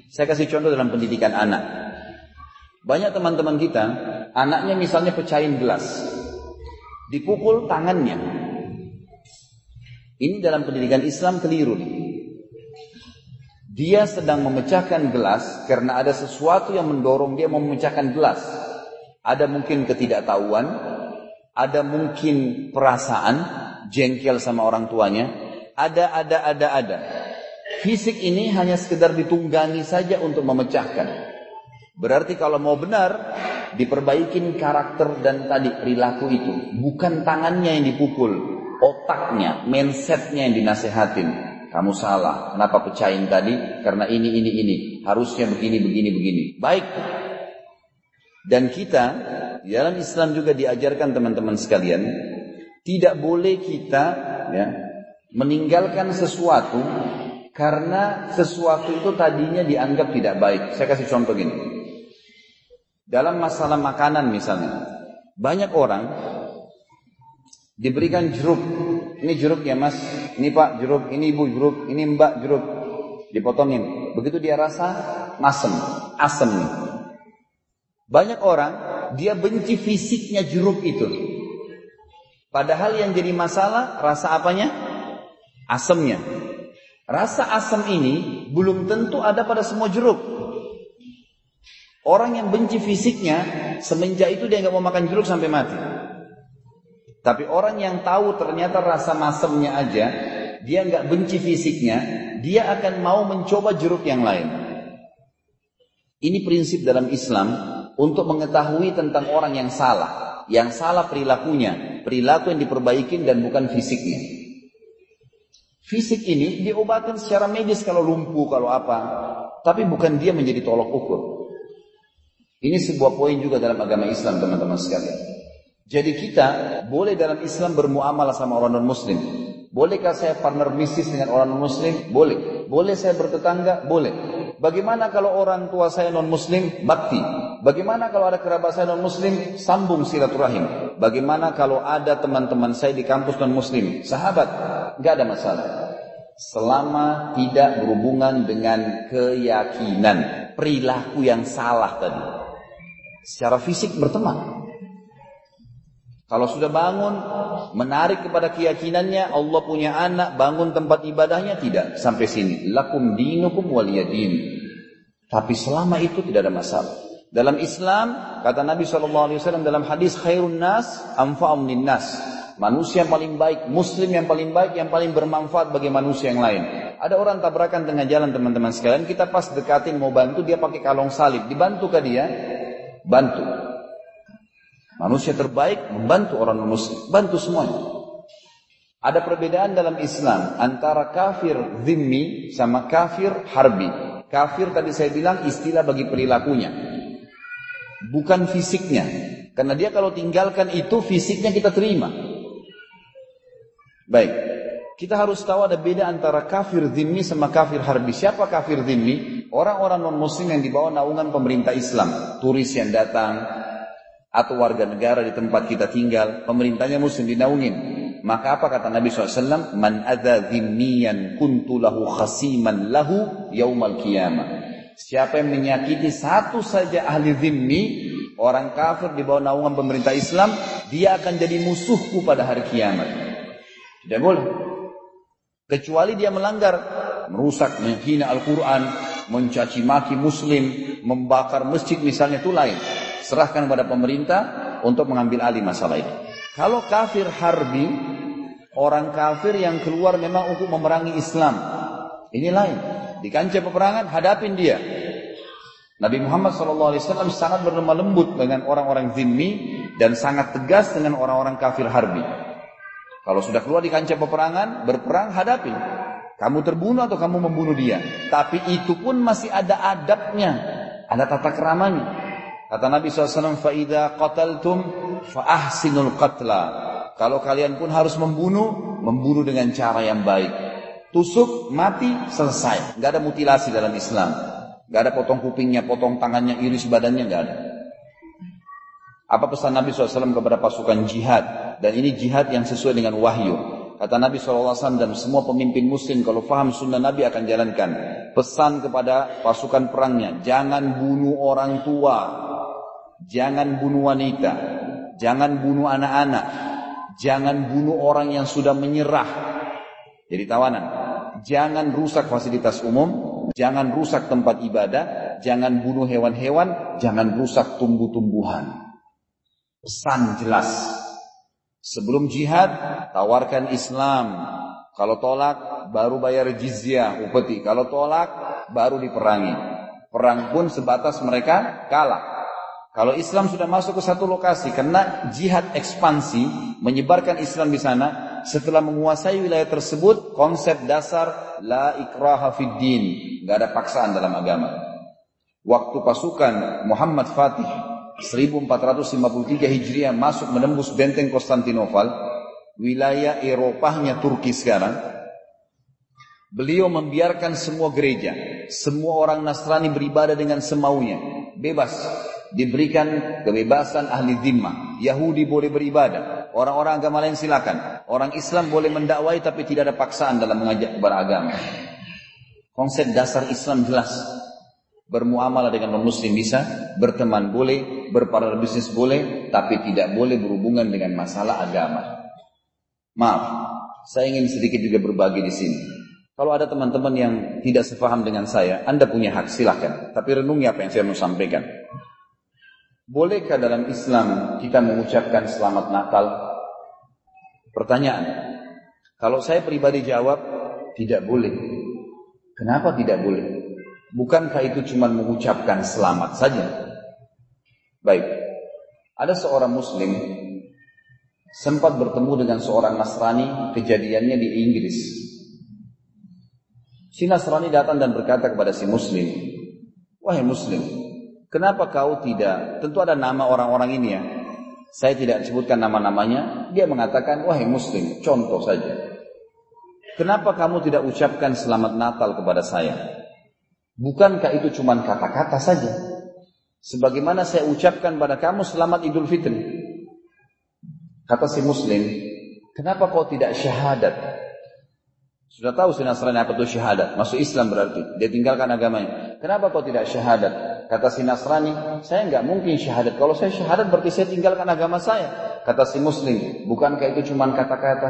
Saya kasih contoh dalam pendidikan anak. Banyak teman-teman kita, anaknya misalnya pecahin gelas, dipukul tangannya. Ini dalam pendidikan Islam keliru. Dia sedang memecahkan gelas karena ada sesuatu yang mendorong dia memecahkan gelas. Ada mungkin ketidaktahuan, ada mungkin perasaan, jengkel sama orang tuanya, ada. Fisik ini hanya sekedar ditunggangi saja untuk memecahkan. Berarti kalau mau benar, diperbaikin karakter dan tadi perilaku itu. Bukan tangannya yang dipukul, otaknya, mindsetnya yang dinasehatin. Kamu salah, kenapa pecahin tadi? Karena ini. Harusnya begini. Baik. Dan kita, dalam Islam juga diajarkan teman-teman sekalian, tidak boleh kita meninggalkan sesuatu karena sesuatu itu tadinya dianggap tidak baik. Saya kasih contoh gini. Dalam masalah makanan misalnya, banyak orang diberikan jeruk. Ini jeruk ya mas, ini pak jeruk, ini ibu jeruk, ini mbak jeruk. Dipotongin. Begitu dia rasa, asem nih. Banyak orang, dia benci fisiknya jeruk itu. Padahal yang jadi masalah, rasa apanya? Asemnya. Rasa asam ini belum tentu ada pada semua jeruk. Orang yang benci fisiknya, semenjak itu dia nggak mau makan jeruk sampai mati. Tapi orang yang tahu ternyata rasa masemnya aja, dia nggak benci fisiknya, dia akan mau mencoba jeruk yang lain. Ini prinsip dalam Islam untuk mengetahui tentang orang yang salah. Yang salah perilakunya, perilaku yang diperbaikin dan bukan fisiknya. Fisik ini diobatin secara medis kalau lumpuh, kalau apa. Tapi bukan dia menjadi tolok ukur. Ini sebuah poin juga dalam agama Islam teman-teman sekalian. Jadi kita boleh dalam Islam bermuamalah sama orang non-muslim. Bolehkah saya partner bisnis dengan orang non-muslim? Boleh. Boleh saya bertetangga? Boleh. Bagaimana kalau orang tua saya non-muslim? Bakti. Bagaimana kalau ada kerabat saya non-muslim? Sambung silaturahim. Bagaimana kalau ada teman-teman saya di kampus non-muslim? Sahabat. Gak ada masalah. Selama tidak berhubungan dengan keyakinan, perilaku yang salah tadi. Secara fisik berteman. Kalau sudah bangun, menarik kepada keyakinannya, Allah punya anak, bangun tempat ibadahnya, tidak. Sampai sini. Lakum dinukum waliyadin. Tapi selama itu tidak ada masalah. Dalam Islam, kata Nabi SAW dalam hadis, khairun nas, anfa'um linnas. Manusia yang paling baik, muslim yang paling baik, yang paling bermanfaat bagi manusia yang lain. Ada orang tabrakan tengah jalan teman-teman sekalian, kita pas dekatin mau bantu, dia pakai kalung salib. Dibantukah dia? Bantu. Manusia terbaik membantu orang muslim, bantu semuanya. Ada perbedaan dalam Islam antara kafir zimmi sama kafir harbi. Kafir tadi saya bilang istilah bagi perilakunya, bukan fisiknya. Karena dia kalau tinggalkan itu fisiknya kita terima. Baik, kita harus tahu ada beda antara kafir zimmi sama kafir harbi. Siapa kafir zimmi? Orang-orang non-muslim yang dibawa naungan pemerintah Islam, turis yang datang atau warga negara di tempat kita tinggal, pemerintahnya muslim dinaungin. Maka apa kata Nabi SAW? Man adza zimmiyan kuntu lahu khasiman lahu yaumal qiyamah. Siapa yang menyakiti satu saja ahli zimmi, orang kafir di bawah naungan pemerintah Islam, dia akan jadi musuhku pada hari kiamat. Tidak boleh. Kecuali dia melanggar, merusak, menghina Al-Quran, mencaci maki muslim, membakar masjid misalnya, itu lain. Serahkan kepada pemerintah untuk mengambil alih masalah itu. Kalau kafir harbi, orang kafir yang keluar memang untuk memerangi Islam, ini lain. Di kancah peperangan hadapin dia. Nabi Muhammad SAW sangat berlemah lembut dengan orang-orang zimmi dan sangat tegas dengan orang-orang kafir harbi. Kalau sudah keluar di kancah peperangan, berperang, hadapin. Kamu terbunuh atau kamu membunuh dia. Tapi itu pun masih ada adabnya, ada tata keramanya. Kata Nabi SAW, فَإِذَا قَتَلْتُمْ فَأَحْسِنُوا الْقَتْلَى. Kalau kalian pun harus membunuh dengan cara yang baik. Tusuk, mati, selesai. Gak ada mutilasi dalam Islam. Gak ada potong kupingnya, potong tangannya, iris badannya, gak ada. Apa pesan Nabi SAW kepada pasukan jihad? Dan ini jihad yang sesuai dengan wahyu. Kata Nabi SAW dan semua pemimpin muslim kalau faham sunnah Nabi akan jalankan. Pesan kepada pasukan perangnya, jangan bunuh orang tua, jangan bunuh wanita, jangan bunuh anak-anak, jangan bunuh orang yang sudah menyerah jadi tawanan, jangan rusak fasilitas umum, jangan rusak tempat ibadah, jangan bunuh hewan-hewan, jangan rusak tumbuh-tumbuhan. Pesan jelas. Sebelum jihad, tawarkan Islam. Kalau tolak, baru bayar jizyah, upeti. Kalau tolak, baru diperangi. Perang pun sebatas mereka kalah. Kalau Islam sudah masuk ke satu lokasi, karena jihad ekspansi, menyebarkan Islam di sana, setelah menguasai wilayah tersebut, konsep dasar, la ikraha fid din. Nggak ada paksaan dalam agama. Waktu pasukan Muhammad Fatih, 1453 Hijriah masuk menembus benteng Konstantinopel, wilayah Eropahnya Turki sekarang, beliau membiarkan semua gereja, semua orang Nasrani beribadah dengan semaunya, bebas, diberikan kebebasan ahli zimmah. Yahudi boleh beribadah, orang-orang agama lain silakan, orang Islam boleh mendakwai tapi tidak ada paksaan dalam mengajak kepada agama. Konsep dasar Islam jelas. Bermuamalah dengan non-muslim bisa, berteman boleh, berpartner bisnis boleh, tapi tidak boleh berhubungan dengan masalah agama. Maaf, saya ingin sedikit juga berbagi di sini. Kalau ada teman-teman yang tidak sepaham dengan saya, Anda punya hak, silakan. Tapi renungi apa yang saya mau sampaikan. Bolehkah dalam Islam kita mengucapkan selamat Natal? Pertanyaan. Kalau saya pribadi jawab, tidak boleh. Kenapa tidak boleh? Bukankah itu cuma mengucapkan selamat saja? Baik, ada seorang muslim sempat bertemu dengan seorang Nasrani, kejadiannya di Inggris. Si Nasrani datang dan berkata kepada si muslim, wahai muslim, kenapa kau tidak, tentu ada nama orang-orang ini ya, saya tidak sebutkan nama-namanya. Dia mengatakan, wahai muslim, contoh saja, kenapa kamu tidak ucapkan selamat Natal kepada saya? Bukankah itu cuma kata-kata saja? Sebagaimana saya ucapkan pada kamu selamat Idul Fitri. Kata si muslim, kenapa kau tidak syahadat? Sudah tahu si Nasrani apa itu syahadat, masuk Islam berarti, dia tinggalkan agamanya. Kenapa kau tidak syahadat? Kata si Nasrani, saya enggak mungkin syahadat. Kalau saya syahadat berarti saya tinggalkan agama saya. Kata si muslim, bukankah itu cuma kata-kata?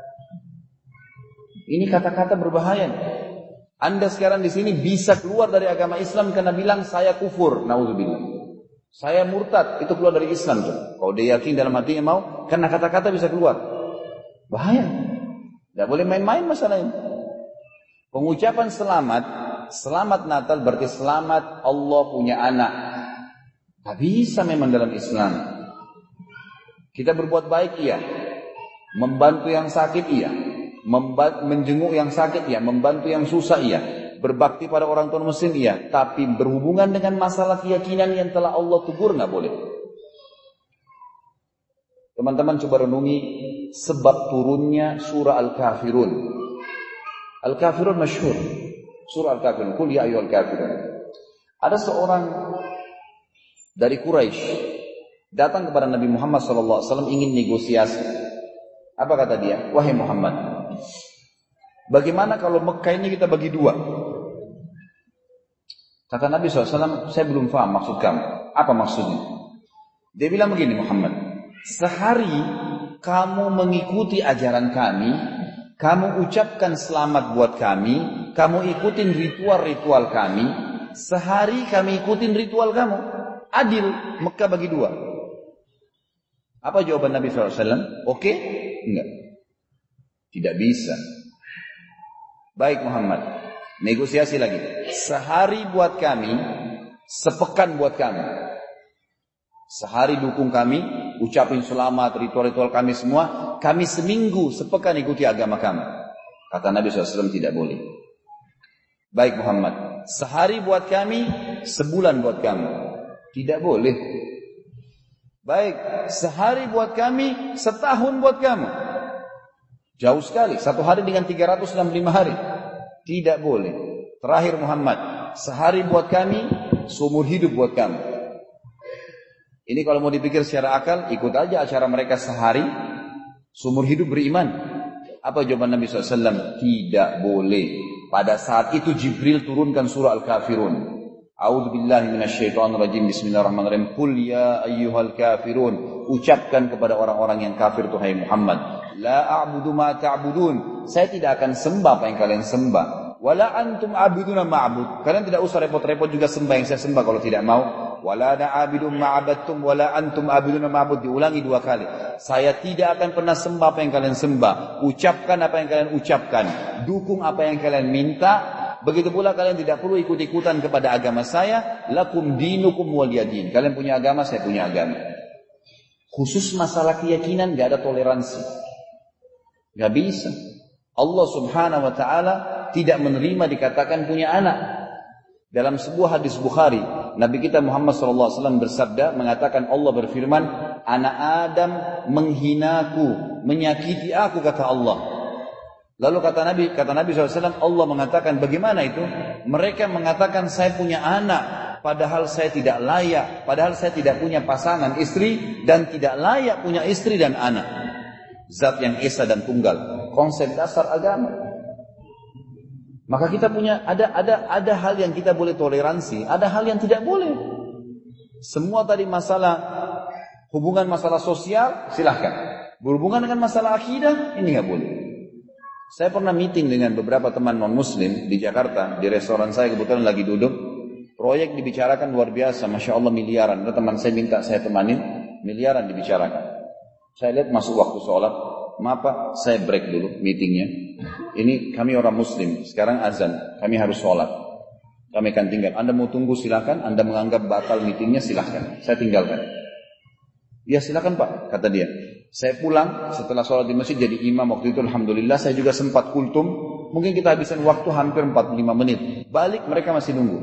Ini kata-kata berbahaya. Anda sekarang di sini bisa keluar dari agama Islam karena bilang saya kufur, naudzubillah. Saya murtad, itu keluar dari Islam. Kalau dia yakin dalam hatinya mau, karena kata-kata bisa keluar. Bahaya. Tidak boleh main-main masalah ini. Pengucapan selamat Natal berarti selamat Allah punya anak. Tak bisa memang dalam Islam. Kita berbuat baik iya, membantu yang sakit iya, menjenguk yang sakit iya, membantu yang susah iya, berbakti pada orang tua muslim iya, tapi berhubungan dengan masalah keyakinan yang telah Allah tegur nggak boleh. Teman-teman coba renungi sebab turunnya surah Al-Kafirun. Al-Kafirun masyhur. Surah Al-Kafirun, Qul ya ayyuhal kafirun. Ada seorang dari Quraisy datang kepada Nabi Muhammad SAW ingin negosiasi. Apa kata dia? Wahai Muhammad, bagaimana kalau Mekah ini kita bagi dua? Kata Nabi SAW, saya belum paham maksud kamu. Apa maksudnya? Dia bilang begini, Muhammad, sehari kamu mengikuti ajaran kami, kamu ucapkan selamat buat kami, kamu ikutin ritual-ritual kami, sehari kami ikutin ritual kamu. Adil, Mekah bagi dua. Apa jawaban Nabi SAW? Oke? Enggak. Tidak bisa. Baik Muhammad, negosiasi lagi. Sehari buat kami, sepekan buat kamu. Sehari dukung kami, ucapin selamat, ritual-ritual kami semua. Kami seminggu, sepekan ikuti agama kami. Kata Nabi SAW tidak boleh. Baik Muhammad, sehari buat kami, sebulan buat kamu. Tidak boleh. Baik, sehari buat kami, setahun buat kamu. Jauh sekali, satu hari dengan 365 hari. Tidak boleh. Terakhir Muhammad, sehari buat kami, seumur hidup buat kamu. Ini kalau mau dipikir secara akal, ikut aja acara mereka sehari, seumur hidup beriman. Apa jawaban Nabi SAW? Tidak boleh. Pada saat itu Jibril turunkan surah Al-Kafirun. A'udzubillahi minasyaitonirrajim. Bismillahirrahmanirrahim. Qul ya ayyuhal kafirun. Ucapkan kepada orang-orang yang kafir, tuhai Muhammad. La a'budu ma ta'budun. Saya tidak akan sembah apa yang kalian sembah. Wala antum abiduna ma'bud. Kalian tidak usah repot-repot juga sembah yang saya sembah kalau tidak mau. Wala ana abidun ma'abadtum wala antum abiduna ma'bud. Diulangi 2 kali. Saya tidak akan pernah sembah apa yang kalian sembah. Ucapkan apa yang kalian ucapkan. Dukung apa yang kalian minta. Begitu pula kalian tidak perlu ikut-ikutan kepada agama saya. Lakum dinukum waliyadin. Kalian punya agama, saya punya agama. Khusus masalah keyakinan gak ada toleransi. Gak bisa. Allah subhanahu wa ta'ala tidak menerima dikatakan punya anak. Dalam sebuah hadis Bukhari, Nabi kita Muhammad SAW bersabda, mengatakan Allah berfirman, anak Adam menghinaku, menyakiti aku, kata Allah. Lalu kata Nabi SAW, Allah mengatakan, bagaimana itu? Mereka mengatakan saya punya anak, padahal saya tidak layak, padahal saya tidak punya pasangan istri, dan tidak layak punya istri dan anak. Zat yang esa dan tunggal, konsep dasar agama. Maka kita punya ada hal yang kita boleh toleransi, ada hal yang tidak boleh. Semua tadi masalah hubungan masalah sosial silahkan. Berhubungan dengan masalah akidah ini nggak boleh. Saya pernah meeting dengan beberapa teman non Muslim di Jakarta, di restoran saya kebetulan lagi duduk. Proyek dibicarakan luar biasa, masya Allah miliaran. Ada teman saya minta saya temanin, miliaran dibicarakan. Saya lihat masuk waktu sholat. Maaf Pak, saya break dulu meetingnya. Ini kami orang Muslim, sekarang azan, kami harus sholat. Kami akan tinggal. Anda mau tunggu silakan, Anda menganggap batal meetingnya silakan. Saya tinggalkan. Ya silakan Pak, kata dia. Saya pulang setelah sholat di masjid jadi imam waktu itu, alhamdulillah. Saya juga sempat kultum. Mungkin kita habiskan waktu hampir 45 menit. Balik mereka masih nunggu.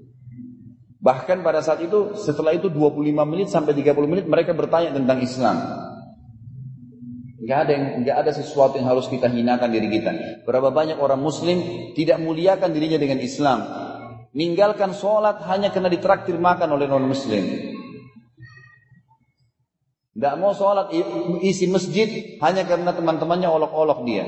Bahkan pada saat itu, setelah itu 25 menit sampai 30 menit mereka bertanya tentang Islam. Enggak ada sesuatu yang harus kita hinakan diri kita. Berapa banyak orang Muslim tidak muliakan dirinya dengan Islam, meninggalkan sholat hanya karena ditraktir makan oleh non Muslim. Tidak mau sholat isi masjid hanya karena teman-temannya olok-olok dia.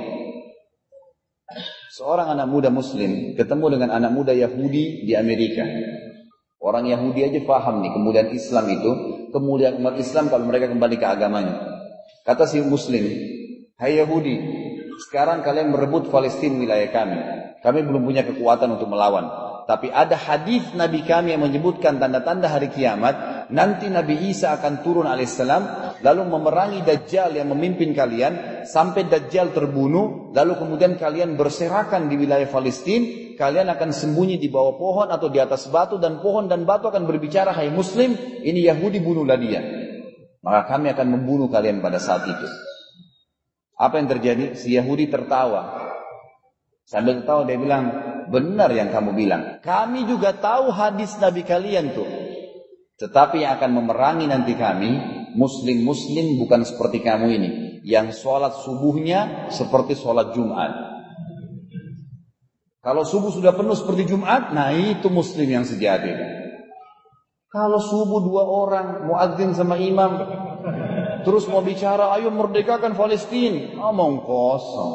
Seorang anak muda Muslim ketemu dengan anak muda Yahudi di Amerika. Orang Yahudi aja paham nih kemudian Islam itu, kemudian umat Islam kalau mereka kembali ke agamanya. Kata si Muslim, hai Yahudi, sekarang kalian merebut Palestina wilayah kami. Kami belum punya kekuatan untuk melawan. Tapi ada hadis Nabi kami yang menyebutkan tanda-tanda hari kiamat. Nanti Nabi Isa akan turun alaihissalam, lalu memerangi Dajjal yang memimpin kalian, sampai Dajjal terbunuh, lalu kemudian kalian berserakan di wilayah Palestina. Kalian akan sembunyi di bawah pohon atau di atas batu, dan pohon dan batu akan berbicara, hai Muslim, ini Yahudi, bunuhlah dia. Maka kami akan membunuh kalian pada saat itu. Apa yang terjadi? Si Yahudi tertawa. Sambil tertawa dia bilang, benar yang kamu bilang. Kami juga tahu hadis Nabi kalian tuh. Tetapi yang akan memerangi nanti kami, Muslim-Muslim bukan seperti kamu ini. Yang sholat subuhnya seperti sholat Jumat. Kalau subuh sudah penuh seperti Jumat, nah itu Muslim yang sejati. Kalau subuh 2 orang, muadzin sama imam, terus mau bicara, ayo merdekakan Palestina, omong kosong.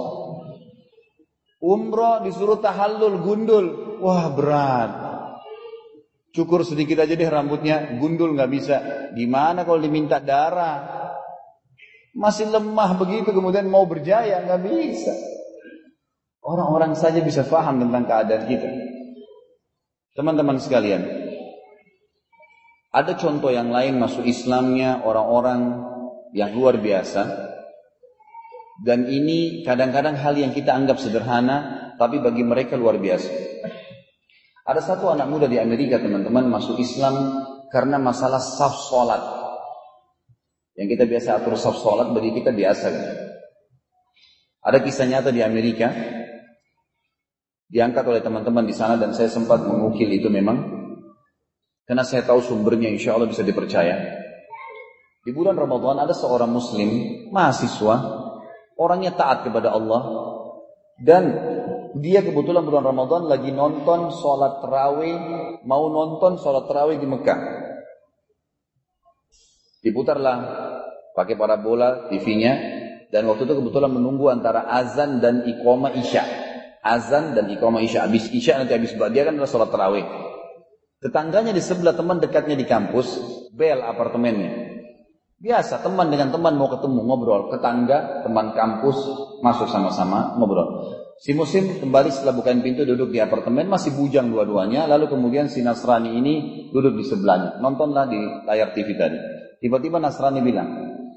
Umrah disuruh tahallul, gundul, wah berat. Cukur sedikit aja deh rambutnya, gundul nggak bisa. Gimana kalau diminta darah? Masih lemah begitu, kemudian mau berjaya, nggak bisa. Orang-orang saja bisa paham tentang keadaan kita. Teman-teman sekalian, ada contoh yang lain masuk Islamnya orang-orang yang luar biasa. Dan ini kadang-kadang hal yang kita anggap sederhana, tapi bagi mereka luar biasa. Ada satu anak muda di Amerika, teman-teman, masuk Islam karena masalah saf sholat. Yang kita biasa atur saf sholat, bagi kita biasa. Ada kisah nyata di Amerika, diangkat oleh teman-teman di sana, dan saya sempat mengukil itu memang. Karena saya tahu sumbernya, insya Allah bisa dipercaya. Di bulan Ramadan ada seorang Muslim, mahasiswa, orangnya taat kepada Allah, dan dia kebetulan bulan Ramadan lagi nonton sholat tarawih, mau nonton sholat tarawih di Mekah. Diputarlah pakai parabola TV-nya, Dan waktu itu kebetulan menunggu antara azan dan iqamah isya. Azan dan iqamah isya. Habis isya nanti habis dia kan adalah sholat tarawih. Tetangganya di sebelah, teman dekatnya di kampus, bel apartemennya. Biasa teman dengan teman mau ketemu ngobrol. Tetangga, teman kampus masuk sama-sama ngobrol. Si muslim kembali setelah bukain pintu duduk di apartemen, masih bujang dua-duanya. Lalu kemudian si Nasrani ini duduk di sebelahnya. Nontonlah di layar TV tadi. Tiba-tiba Nasrani bilang,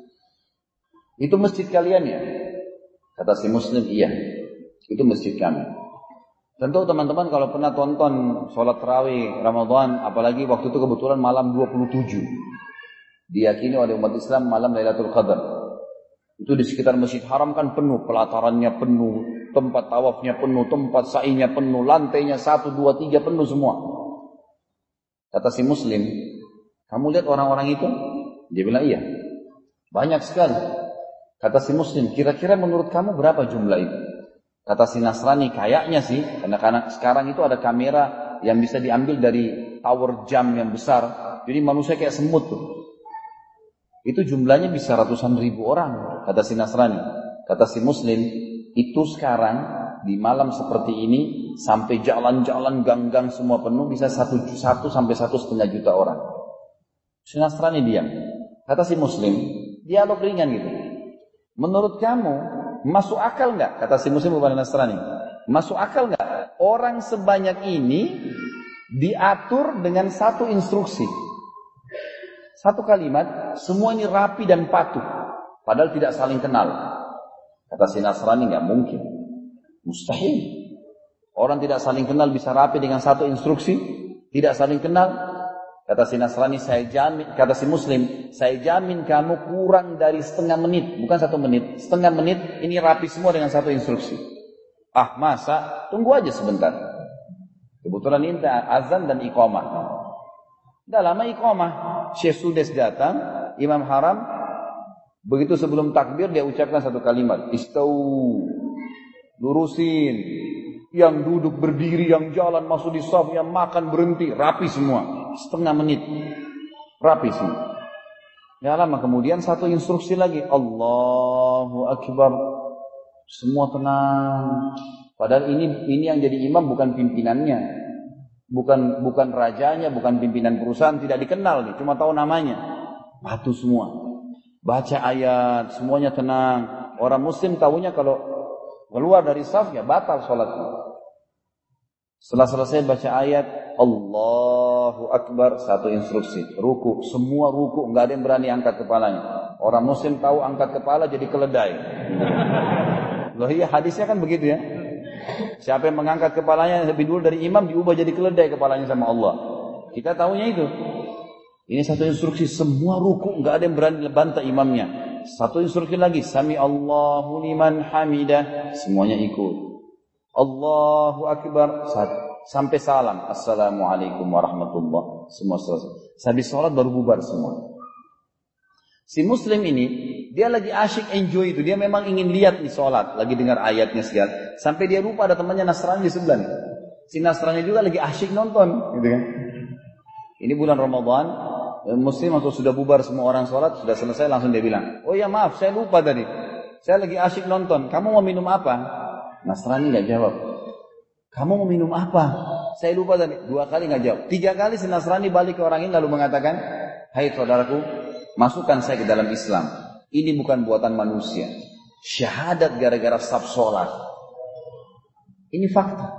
itu masjid kalian ya? Kata si muslim, iya, itu masjid kami. Tentu teman-teman kalau pernah tonton sholat tarawih Ramadan, apalagi waktu itu kebetulan malam 27, diyakini oleh umat Islam malam Lailatul Qadar. Itu di sekitar Masjid Haram kan penuh, pelatarannya penuh, tempat tawafnya penuh, tempat sa'inya penuh, lantainya 1, 2, 3 penuh semua. Kata si muslim, kamu lihat orang-orang itu? Dia bilang iya, banyak sekali. Kata si muslim, kira-kira menurut kamu berapa jumlah itu? Kata si Nasrani, kayaknya sih, karena sekarang itu ada kamera yang bisa diambil dari tower jam yang besar, jadi manusia kayak semut tuh. Itu jumlahnya bisa ratusan ribu orang, kata si Nasrani. Kata si muslim, itu sekarang di malam seperti ini sampai jalan-jalan gang-gang semua penuh bisa 1 sampai 1,5 juta orang. Si Nasrani diam. Kata si muslim, dialog ringan gitu. Menurut kamu masuk akal enggak? Kata si muslim kepada Nasrani, masuk akal enggak orang sebanyak ini diatur dengan satu instruksi? Satu kalimat, semua ini rapi dan patuh, padahal tidak saling kenal. Kata si Nasrani, enggak mungkin, mustahil. Orang tidak saling kenal bisa rapi dengan satu instruksi, tidak saling kenal. Kata si Nasrani, saya jamin, kata si muslim, saya jamin kamu kurang dari setengah menit, bukan 1 menit, setengah menit ini rapi semua dengan satu instruksi. Ah masa, tunggu aja sebentar. Kebetulan ini azan dan iqamah. Dah lama iqamah. Syekh Sudes datang, Imam Haram, begitu sebelum takbir dia ucapkan satu kalimat, istau, lurusin, yang duduk berdiri, yang jalan masuk di shaf, yang makan berhenti, rapi semua, setengah menit, rapi semua. Ya lama kemudian satu instruksi lagi, Allahu Akbar, semua tenang. Padahal ini yang jadi imam bukan pimpinannya. Bukan rajanya, bukan pimpinan perusahaan, tidak dikenal nih, cuma tahu namanya. Patuh semua. Baca ayat, semuanya tenang. Orang muslim tahunya kalau keluar dari saf ya batal sholatnya. Setelah selesai baca ayat, Allahu Akbar, satu instruksi, ruku, semua ruku, enggak ada yang berani angkat kepalanya. Orang muslim tahu angkat kepala jadi keledai. Loh iya, hadisnya kan begitu ya. Siapa yang mengangkat kepalanya lebih dulu dari imam diubah jadi keledai kepalanya sama Allah. Kita tahunya itu. Ini satu instruksi, semua ruku, enggak ada yang berani bantah imamnya. Satu instruksi lagi, Sami Allahu liman hamidah, semuanya ikut. Allahu Akbar, sampai salam, Assalamualaikum warahmatullah, semua selesai. Habis sholat baru bubar semua. Si muslim ini, dia lagi asyik enjoy itu. Dia memang ingin lihat nih sholat. Lagi dengar ayatnya segala. Sampai dia lupa ada temannya Nasrani di sebelah nih. Si Nasrani juga lagi asyik nonton. Gitu kan. Ini bulan Ramadan. Muslim atau sudah bubar semua orang sholat. Sudah selesai langsung dia bilang. Oh ya maaf saya lupa tadi. Saya lagi asyik nonton. Kamu mau minum apa? Nasrani gak jawab. Kamu mau minum apa? Saya lupa tadi. 2 kali gak jawab. 3 kali si Nasrani balik ke orang ini lalu mengatakan. Hai saudaraku. Masukkan saya ke dalam Islam. Ini bukan buatan manusia. Syahadat gara-gara saf sholat. Ini fakta.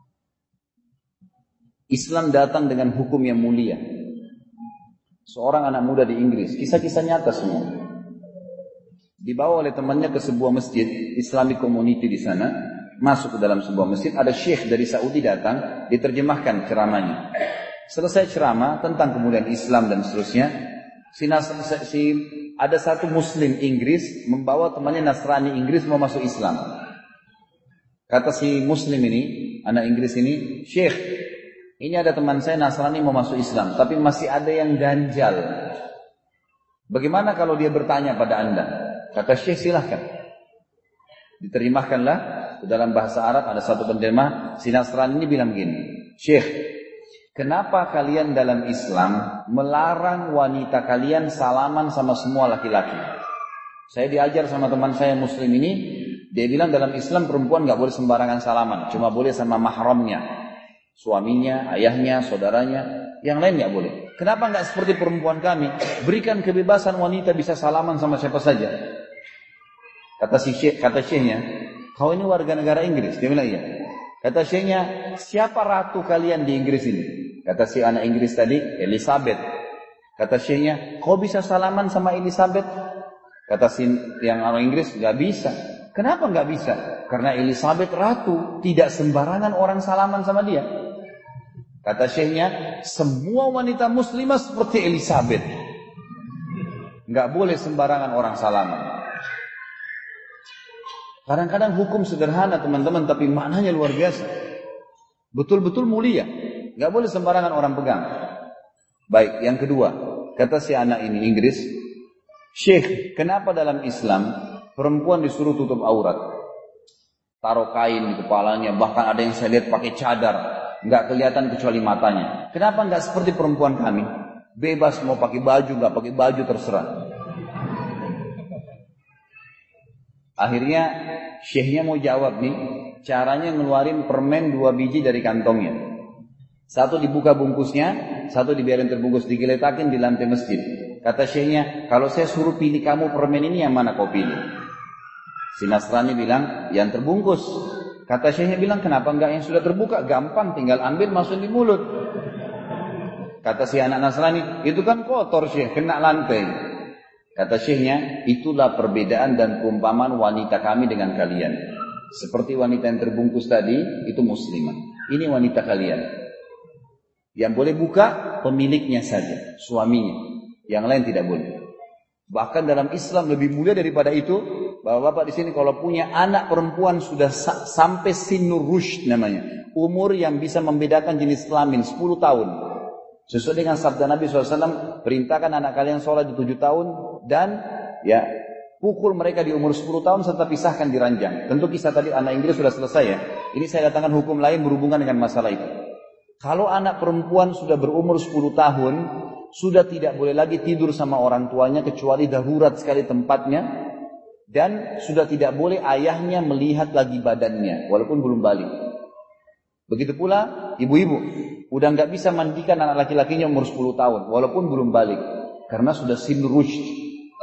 Islam datang dengan hukum yang mulia. Seorang anak muda di Inggris, kisah-kisah nyata semua. Dibawa oleh temannya ke sebuah masjid, Islamic community di sana, masuk ke dalam sebuah masjid, ada syekh dari Saudi datang, diterjemahkan ceramahnya. Selesai ceramah tentang kemuliaan Islam dan seterusnya. Ada satu muslim Inggris membawa temannya Nasrani Inggris mau masuk Islam. Kata si muslim ini, anak Inggris ini, Syekh, ini ada teman saya Nasrani mau masuk Islam, tapi masih ada yang ganjal. Bagaimana kalau dia bertanya pada anda? Kata Syekh, silahkan. Diterjemahkanlah dalam bahasa Arab, ada satu penterjemah, si Nasrani ini bilang begini, Syekh, kenapa kalian dalam Islam melarang wanita kalian salaman sama semua laki-laki? Saya diajar sama teman saya muslim ini, dia bilang dalam Islam perempuan nggak boleh sembarangan salaman, cuma boleh sama mahramnya, suaminya, ayahnya, saudaranya, yang lain nggak boleh. Kenapa nggak seperti perempuan kami? Berikan kebebasan wanita bisa salaman sama siapa saja. Kata syekhnya, kau ini warga negara Inggris? Dia bilang iya. Kata syekhnya, siapa ratu kalian di Inggris ini? Kata si anak Inggris tadi, Elizabeth. Kata syekhnya, kau bisa salaman sama Elizabeth? Kata si yang orang Inggris, nggak bisa. Kenapa nggak bisa? Karena Elizabeth ratu, tidak sembarangan orang salaman sama dia. Kata syekhnya, semua wanita muslimah seperti Elizabeth, nggak boleh sembarangan orang salaman. Kadang-kadang hukum sederhana teman-teman, tapi maknanya luar biasa. Betul-betul mulia. Gak boleh sembarangan orang pegang. Baik, yang kedua. Kata si anak ini Inggris, Syekh, kenapa dalam Islam perempuan disuruh tutup aurat? Taruh kain di kepalanya, bahkan ada yang saya lihat pakai cadar. Gak kelihatan kecuali matanya. Kenapa gak seperti perempuan kami? Bebas mau pakai baju, gak pakai baju terserah. Akhirnya syekhnya mau jawab nih, caranya ngeluarin permen 2 biji dari kantongnya. Satu dibuka bungkusnya, satu dibiarin terbungkus, digeletakin di lantai masjid. Kata syekhnya, kalau saya suruh pilih kamu permen ini, yang mana kau pilih? Si Nasrani bilang, yang terbungkus. Kata syekhnya bilang, kenapa enggak yang sudah terbuka? Gampang, tinggal ambil masukin di mulut. Kata si anak Nasrani, itu kan kotor syekh, kena lantai. Kata syekhnya, itulah perbedaan dan perumpamaan wanita kami dengan kalian. Seperti wanita yang terbungkus tadi, itu muslimah. Ini wanita kalian. Yang boleh buka, pemiliknya saja, suaminya. Yang lain tidak boleh. Bahkan dalam Islam lebih mulia daripada itu, bapak-bapak di sini kalau punya anak perempuan sudah sampai sinur rushd namanya. Umur yang bisa membedakan jenis kelamin, 10 tahun. Sesuai dengan sabda Nabi SAW, perintahkan anak kalian sholat di 7 tahun, dan ya pukul mereka di umur 10 tahun serta pisahkan di ranjang. Tentu kisah tadi anak Inggris sudah selesai ya. Ini saya datangkan hukum lain berhubungan dengan masalah itu. Kalau anak perempuan sudah berumur 10 tahun, sudah tidak boleh lagi tidur sama orang tuanya kecuali darurat sekali tempatnya, dan sudah tidak boleh ayahnya melihat lagi badannya walaupun belum balik. Begitu pula ibu-ibu, udah nggak bisa mandikan anak laki-lakinya umur 10 tahun walaupun belum balik karena sudah sin rushd.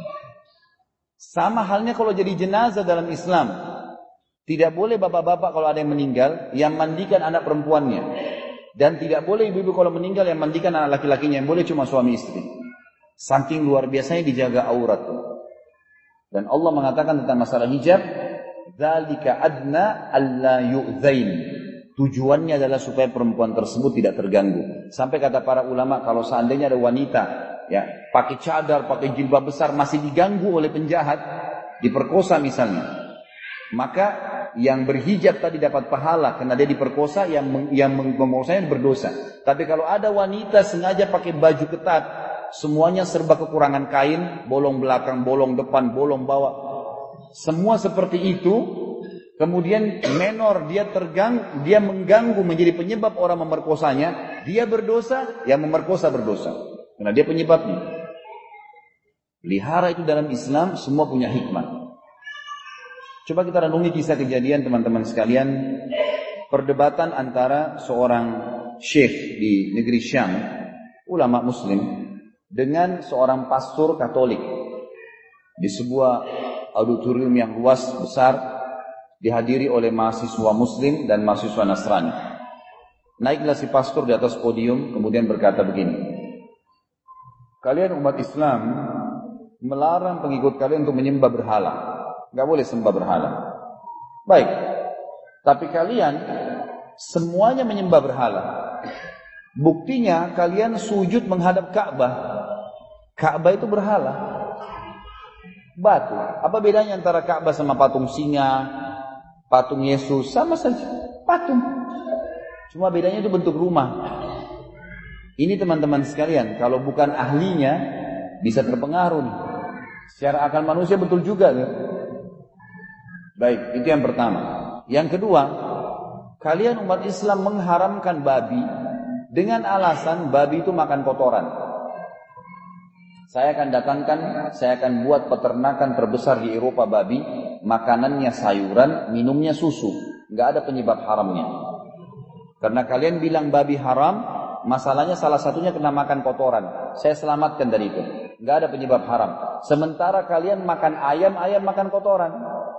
Sama halnya kalau jadi jenazah dalam Islam. Tidak boleh bapak-bapak kalau ada yang meninggal, yang mandikan anak perempuannya. Dan tidak boleh ibu-ibu kalau meninggal, yang mandikan anak laki-lakinya. Yang boleh cuma suami istri. Saking luar biasanya dijaga aurat. Dan Allah mengatakan tentang masalah hijab, dzalika adna alla yu'dzain. Tujuannya adalah supaya perempuan tersebut tidak terganggu. Sampai kata para ulama, kalau seandainya ada wanita ya, pakai cadar, pakai jilbab besar masih diganggu oleh penjahat, diperkosa misalnya, maka yang berhijab tadi dapat pahala karena dia diperkosa, yang memerkosanya berdosa. Tapi kalau ada wanita sengaja pakai baju ketat, semuanya serba kekurangan kain, bolong belakang, bolong depan, bolong bawah, semua seperti itu, kemudian menor dia mengganggu menjadi penyebab orang memerkosanya, dia berdosa, yang memerkosa berdosa. Karena dia penyebabnya. Pelihara itu dalam Islam semua punya hikmah. Coba kita renungi kisah kejadian teman-teman sekalian. Perdebatan antara seorang syekh di negeri Syam, ulama muslim, dengan seorang pastor Katolik. Di sebuah auditorium yang luas, besar, dihadiri oleh mahasiswa muslim dan mahasiswa Nasrani. Naiklah si pastor di atas podium, kemudian berkata begini. Kalian umat Islam melarang pengikut kalian untuk menyembah berhala. Gak boleh sembah berhala. Baik. Tapi kalian semuanya menyembah berhala. Buktinya kalian sujud menghadap Ka'bah. Ka'bah itu berhala. Batu. Apa bedanya antara Ka'bah sama patung singa, patung Yesus? Sama saja. Patung. Cuma bedanya itu bentuk rumah. Ini teman-teman sekalian, kalau bukan ahlinya bisa terpengaruh nih. Secara akal manusia betul juga kan? Baik, itu yang pertama. Yang kedua, kalian umat Islam mengharamkan babi dengan alasan babi itu makan kotoran. Saya akan buat peternakan terbesar di Eropa babi, makanannya sayuran, minumnya susu. Nggak ada penyebab haramnya. Karena kalian bilang babi haram, masalahnya salah satunya kena makan kotoran. Saya selamatkan dari itu. Nggak ada penyebab haram. Sementara kalian makan ayam, ayam makan kotoran.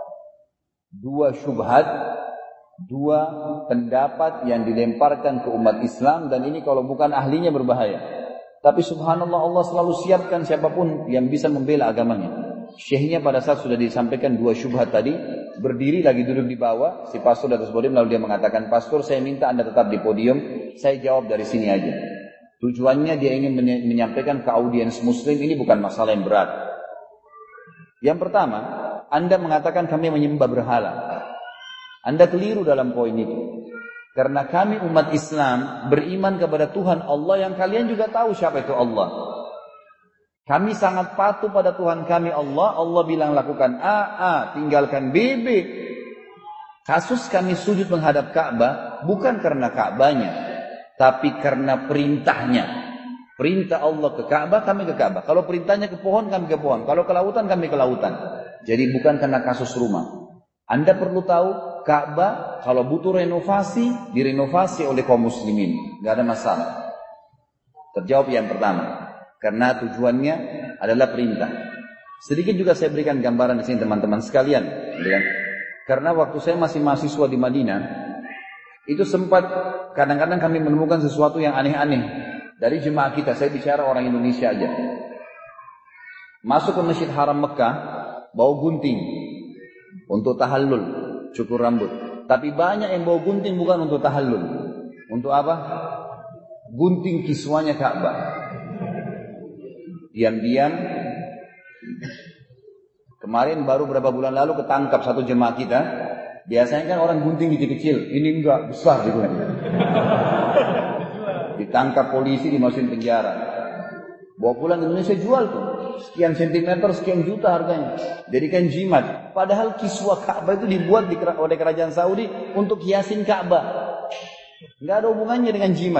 Dua syubhat, dua pendapat yang dilemparkan ke umat Islam, dan ini kalau bukan ahlinya berbahaya. Tapi subhanallah, Allah selalu siapkan siapapun yang bisa membela agamanya. Syekhnya pada saat sudah disampaikan dua syubhat tadi, berdiri lagi duduk di bawah, si pastor di atas podium, lalu dia mengatakan, "Pastor, saya minta Anda tetap di podium, saya jawab dari sini aja." Tujuannya dia ingin menyampaikan ke audiens muslim, ini bukan masalah yang berat. Yang pertama, Anda mengatakan kami menyembah berhala. Anda keliru dalam poin itu. Karena kami umat Islam beriman kepada Tuhan Allah yang kalian juga tahu siapa itu Allah. Kami sangat patuh pada Tuhan kami Allah. Allah bilang lakukan A, tinggalkan B. Kasus kami sujud menghadap Ka'bah bukan karena Ka'bahnya, tapi karena perintahnya. Perintah Allah ke Ka'bah, kami ke Ka'bah. Kalau perintahnya ke pohon, kami ke pohon. Kalau ke lautan, kami ke lautan. Jadi bukan karena kasus rumah. Anda perlu tahu, Ka'bah kalau butuh renovasi, direnovasi oleh kaum muslimin. Gak ada masalah. Terjawab yang pertama. Karena tujuannya adalah perintah. Sedikit juga saya berikan gambaran di sini teman-teman sekalian. Karena waktu saya masih mahasiswa di Madinah, itu sempat kadang-kadang kami menemukan sesuatu yang aneh-aneh. Dari jemaah kita, saya bicara orang Indonesia aja. Masuk ke Masjid Haram Mekah, bawa gunting. Untuk tahallul, cukur rambut. Tapi banyak yang bawa gunting bukan untuk tahallul. Untuk apa? Gunting kiswanya Ka'bah. Diam-diam. Kemarin baru berapa bulan lalu ketangkap satu jemaah kita. Biasanya kan orang gunting kecil-kecil. Ini enggak, besar digunting. Ditangkap polisi, dimasukin penjara. Bawa pulang ke Indonesia, jual tuh. Sekian sentimeter, sekian juta harganya. Jadikan jimat. Padahal kiswah Ka'bah itu dibuat oleh kerajaan Saudi untuk hiasin Ka'bah. Nggak ada hubungannya dengan jimat.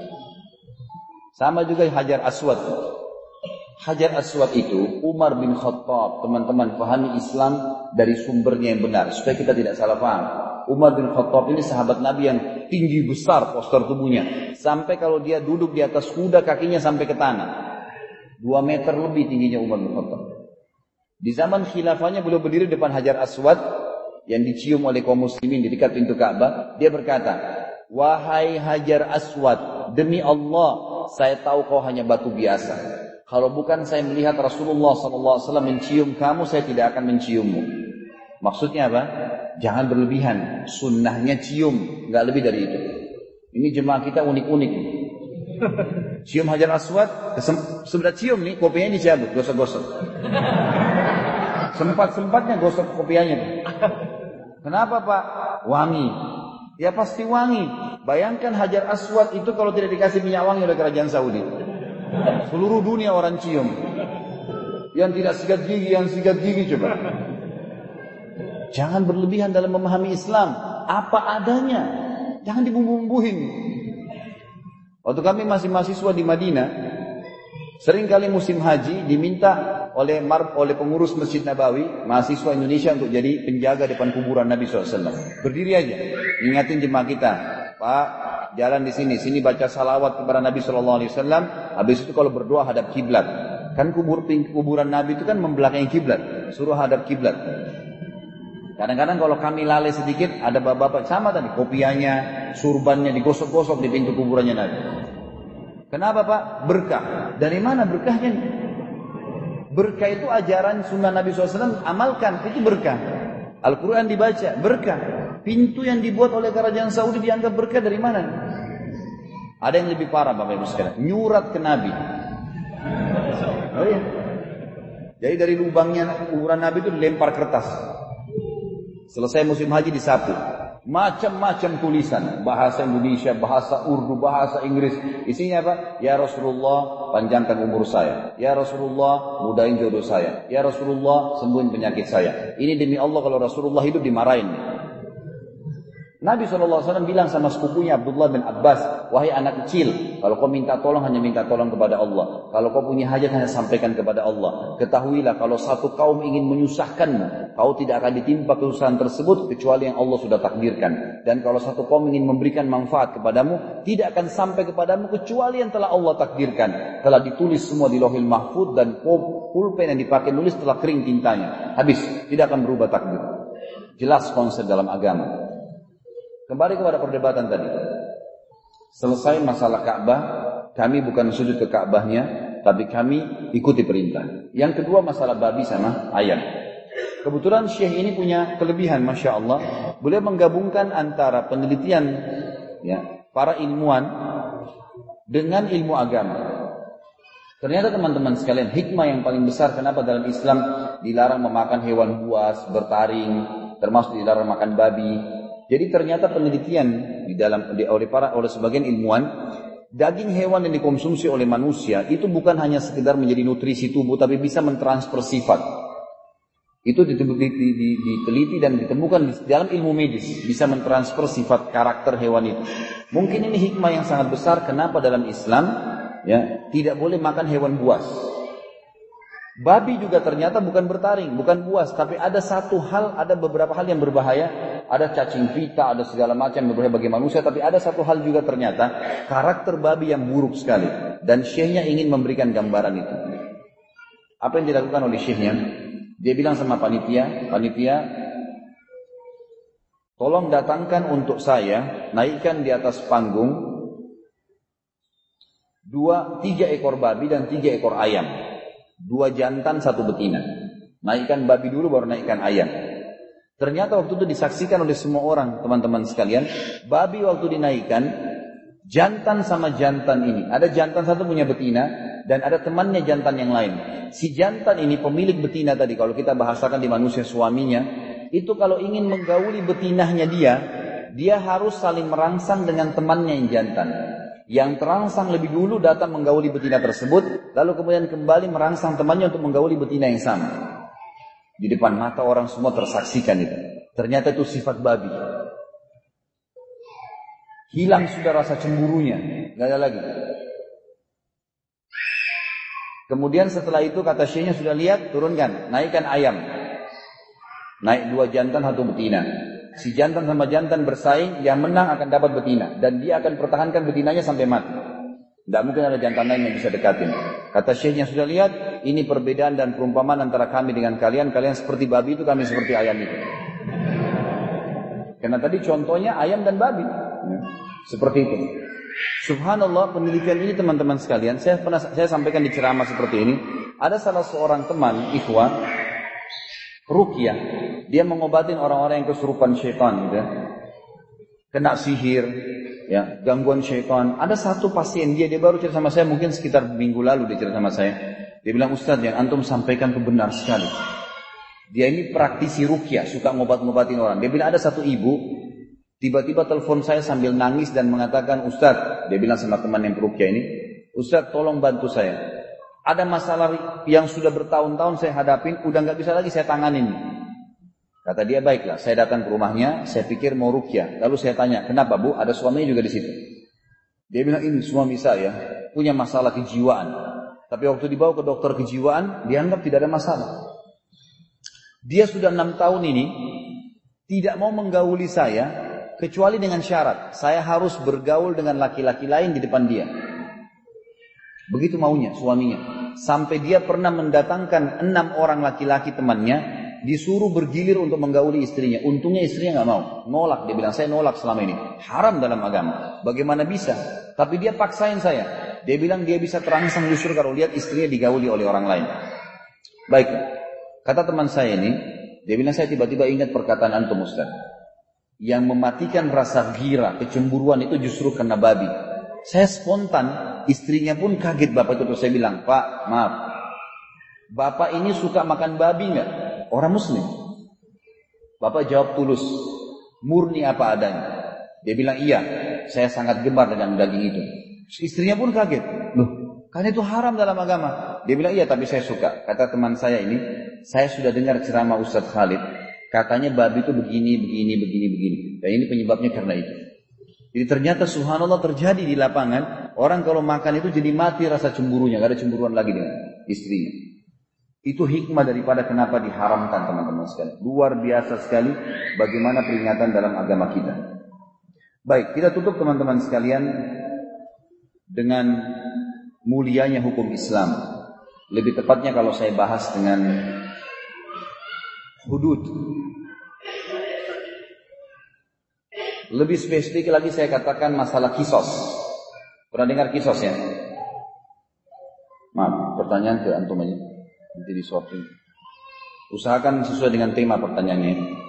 Sama juga Hajar Aswad. Hajar Aswad itu Umar bin Khattab. Teman-teman pahami Islam dari sumbernya yang benar supaya kita tidak salah paham. Umar bin Khattab ini sahabat Nabi yang tinggi besar postur tubuhnya. Sampai kalau dia duduk di atas kuda kakinya sampai ke tanah. 2 meter lebih tingginya Umar bin Khattab. Di zaman khilafahnya beliau berdiri depan Hajar Aswad yang dicium oleh kaum muslimin di dekat pintu Ka'bah. Dia berkata, "Wahai Hajar Aswad, demi Allah, saya tahu kau hanya batu biasa. Kalau bukan saya melihat Rasulullah SAW mencium kamu, saya tidak akan menciummu." Maksudnya apa? Jangan berlebihan. Sunnahnya cium, nggak lebih dari itu. Ini jemaah kita unik-unik. Cium Hajar Aswad, sudah cium nih, kopiahnya dicabut, gosok-gosok. Sempat-sempatnya gosok kopiahnya. Kenapa Pak? Wangi. Ya pasti wangi. Bayangkan Hajar Aswad itu kalau tidak dikasih minyak wangi oleh kerajaan Saudi. Seluruh dunia orang cium. Yang tidak sikat gigi, yang sikat gigi coba. Jangan berlebihan dalam memahami Islam. Apa adanya. Jangan dibumbu-bumbuhin. Waktu kami masih mahasiswa di Madinah, seringkali musim haji diminta oleh pengurus Masjid Nabawi, mahasiswa Indonesia untuk jadi penjaga depan kuburan Nabi SAW. Berdiri aja, ingatin jemaah kita, Pak, jalan di sini baca salawat kepada Nabi SAW. Habis itu kalau berdoa hadap kiblat. Kan kuburan Nabi itu kan membelakangi kiblat, suruh hadap kiblat. Kadang-kadang kalau kami lalai sedikit, ada bapak-bapak sama tadi, kopiahnya, surbannya digosok-gosok di pintu kuburannya Nabi. Kenapa Pak? Berkah. Dari mana berkahnya? Berkah itu ajaran sunnah Nabi SAW, amalkan, itu berkah. Al-Quran dibaca, berkah. Pintu yang dibuat oleh kerajaan Saudi dianggap berkah dari mana? Ada yang lebih parah Bapak Ibu sekalian, nyurat ke Nabi. Oh iya. Jadi dari lubangnya kuburan Nabi itu dilempar kertas. Selesai musim haji disapu. Macam-macam tulisan. Bahasa Indonesia, bahasa Urdu, bahasa Inggris. Isinya apa? Ya Rasulullah, panjangkan umur saya. Ya Rasulullah, mudahin jodoh saya. Ya Rasulullah, sembuhin penyakit saya. Ini demi Allah kalau Rasulullah hidup dimarahin. Nabi SAW bilang sama sepupunya Abdullah bin Abbas, wahai anak kecil, kalau kau minta tolong hanya minta tolong kepada Allah. Kalau kau punya hajat hanya sampaikan kepada Allah. Ketahuilah kalau satu kaum ingin menyusahkanmu, kau tidak akan ditimpa kesusahan tersebut kecuali yang Allah sudah takdirkan. Dan kalau satu kaum ingin memberikan manfaat kepadamu, tidak akan sampai kepadamu kecuali yang telah Allah takdirkan. Telah ditulis semua di Lauhil Mahfuz dan pulpen yang dipakai nulis telah kering tintanya. Habis, tidak akan berubah takdir. Jelas konsep dalam agama. Kembali kepada perdebatan tadi. Selesai masalah Ka'bah, kami bukan sujud ke Ka'bahnya, tapi kami ikuti perintah. Yang kedua masalah babi sama ayam. Kebetulan Syekh ini punya kelebihan, Masya Allah. Beliau menggabungkan antara penelitian ya, para ilmuwan dengan ilmu agama. Ternyata teman-teman sekalian, hikmah yang paling besar kenapa dalam Islam dilarang memakan hewan buas, bertaring, termasuk dilarang makan babi. Jadi ternyata penelitian oleh sebagian ilmuwan, daging hewan yang dikonsumsi oleh manusia itu bukan hanya sekedar menjadi nutrisi tubuh, tapi bisa mentransfer sifat. Itu diteliti dan ditemukan di dalam ilmu medis, bisa mentransfer sifat karakter hewan itu. Mungkin ini hikmah yang sangat besar kenapa dalam Islam ya tidak boleh makan hewan buas. Babi juga ternyata bukan bertaring, bukan buas, tapi ada beberapa hal yang berbahaya. Ada cacing pita, ada segala macam yang berbahaya bagi manusia, tapi ada satu hal juga ternyata karakter babi yang buruk sekali. Dan syekhnya ingin memberikan gambaran itu. Apa yang dilakukan oleh syekhnya? Dia bilang sama panitia, tolong datangkan untuk saya, naikkan di atas panggung 3 ekor babi dan 3 ekor ayam. 2 jantan, 1 betina. Naikkan babi dulu baru naikkan ayam. Ternyata waktu itu disaksikan oleh semua orang, teman-teman sekalian. Babi waktu dinaikkan, jantan sama jantan ini. Ada jantan satu punya betina, dan ada temannya jantan yang lain. Si jantan ini pemilik betina tadi, kalau kita bahasakan di manusia suaminya, itu kalau ingin menggauli betinahnya dia harus saling merangsang dengan temannya yang jantan. Yang terangsang lebih dulu datang menggauli betina tersebut, lalu kemudian kembali merangsang temannya untuk menggauli betina yang sama. Di depan mata orang semua tersaksikan itu. Ternyata itu sifat babi. Hilang sudah rasa cemburunya, nggak ada lagi. Kemudian setelah itu kata syekhnya sudah lihat, turunkan, naikkan ayam. Naik 2 jantan 1 betina. Si jantan sama jantan bersaing, yang menang akan dapat betina. Dan dia akan pertahankan betinanya sampai mati. Tidak mungkin ada jantan lain yang bisa dekatin. Kata syekhnya sudah lihat, ini perbedaan dan perumpamaan antara kami dengan kalian. Kalian seperti babi itu, kami seperti ayam itu. Karena tadi contohnya ayam dan babi. Seperti itu. Subhanallah, penelitian ini teman-teman sekalian, saya sampaikan di ceramah seperti ini. Ada salah seorang teman, ikhwan, ruqyah. Dia mengobatin orang-orang yang kesurupan syaitan gitu. Kena sihir, ya, gangguan syaitan. Ada satu pasien dia baru cerita sama saya, mungkin sekitar minggu lalu dia cerita sama saya. Dia bilang, Ustaz, yang antum sampaikan itu benar sekali. Dia ini praktisi ruqyah, suka ngobat-ngobatin orang. Dia bilang ada satu ibu, tiba-tiba telepon saya sambil nangis dan mengatakan, Ustaz, dia bilang sama teman yang ruqyah ini, Ustaz, tolong bantu saya. Ada masalah yang sudah bertahun-tahun saya hadapin, udah nggak bisa lagi saya tanganin. Kata dia, baiklah, saya datang ke rumahnya, saya pikir mau ruqyah. Lalu saya tanya, kenapa Bu? Ada suaminya juga di situ. Dia bilang, ini suami saya punya masalah kejiwaan. Tapi waktu dibawa ke dokter kejiwaan, dianggap tidak ada masalah. Dia sudah 6 tahun ini tidak mau menggauli saya, kecuali dengan syarat, saya harus bergaul dengan laki-laki lain di depan dia. Begitu maunya suaminya. Sampai dia pernah mendatangkan 6 orang laki-laki temannya, disuruh bergilir untuk menggauli istrinya. Untungnya istrinya nggak mau, nolak. Dia bilang, saya nolak selama ini, haram dalam agama. Bagaimana bisa? Tapi dia paksain saya. Dia bilang dia bisa terangsang justru kalau lihat istrinya digauli oleh orang lain. Baik, kata teman saya ini, dia bilang, saya tiba-tiba ingat perkataan antum Ustaz. Yang mematikan rasa gira, kecemburuan itu justru karena babi. Saya spontan, istrinya pun kaget bapak itu. Terus saya bilang, Pak, maaf, bapak ini suka makan babi nggak? Orang muslim. Bapak jawab tulus, murni apa adanya. Dia bilang, iya, saya sangat gemar dengan daging itu. Istrinya pun kaget, loh, karena itu haram dalam agama. Dia bilang, iya, tapi saya suka. Kata teman saya ini, saya sudah dengar ceramah Ustaz Khalid. Katanya babi itu begini. Dan ini penyebabnya karena itu. Jadi ternyata subhanallah terjadi di lapangan. Orang kalau makan itu jadi mati rasa cemburunya. Gak ada cemburuan lagi dengan istrinya. Itu hikmah daripada kenapa diharamkan teman-teman sekalian. Luar biasa sekali bagaimana peringatan dalam agama kita. Baik, kita tutup teman-teman sekalian dengan mulianya hukum Islam. Lebih tepatnya kalau saya bahas dengan hudud. Lebih spesifik lagi saya katakan masalah kisos. Pernah dengar kisos ya? Maaf, pertanyaan ke antum aja. Nanti di sorting. Usahakan sesuai dengan tema pertanyaannya.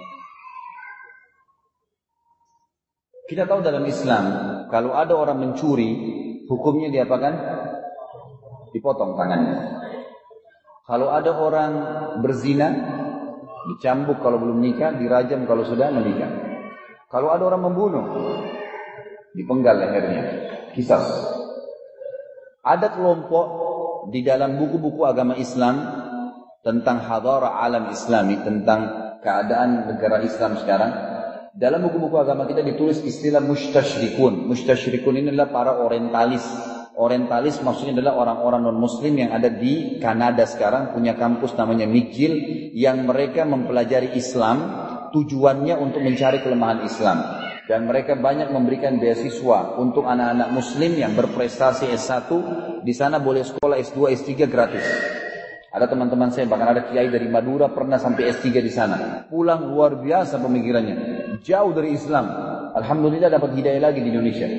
Kita tahu dalam Islam, kalau ada orang mencuri, hukumnya diapakan? Dipotong tangannya. Kalau ada orang berzina, dicambuk kalau belum nikah, dirajam kalau sudah menikah. Kalau ada orang membunuh, dipenggal lehernya. Kisas. Ada kelompok di dalam buku-buku agama Islam tentang hadara alam Islami, tentang keadaan negara Islam sekarang. Dalam buku-buku agama kita ditulis istilah mustasyrikun. Mustasyrikun ini adalah para orientalis. Orientalis maksudnya adalah orang-orang non-muslim yang ada di Kanada sekarang, punya kampus namanya McGill, yang mereka mempelajari Islam, tujuannya untuk mencari kelemahan Islam. Dan mereka banyak memberikan beasiswa untuk anak-anak muslim yang berprestasi S1, di sana boleh sekolah S2, S3 gratis. Ada teman-teman saya, bahkan ada kiai dari Madura pernah sampai S3 di sana. Pulang luar biasa pemikirannya, jauh dari Islam. Alhamdulillah dapat hidayah lagi di Indonesia.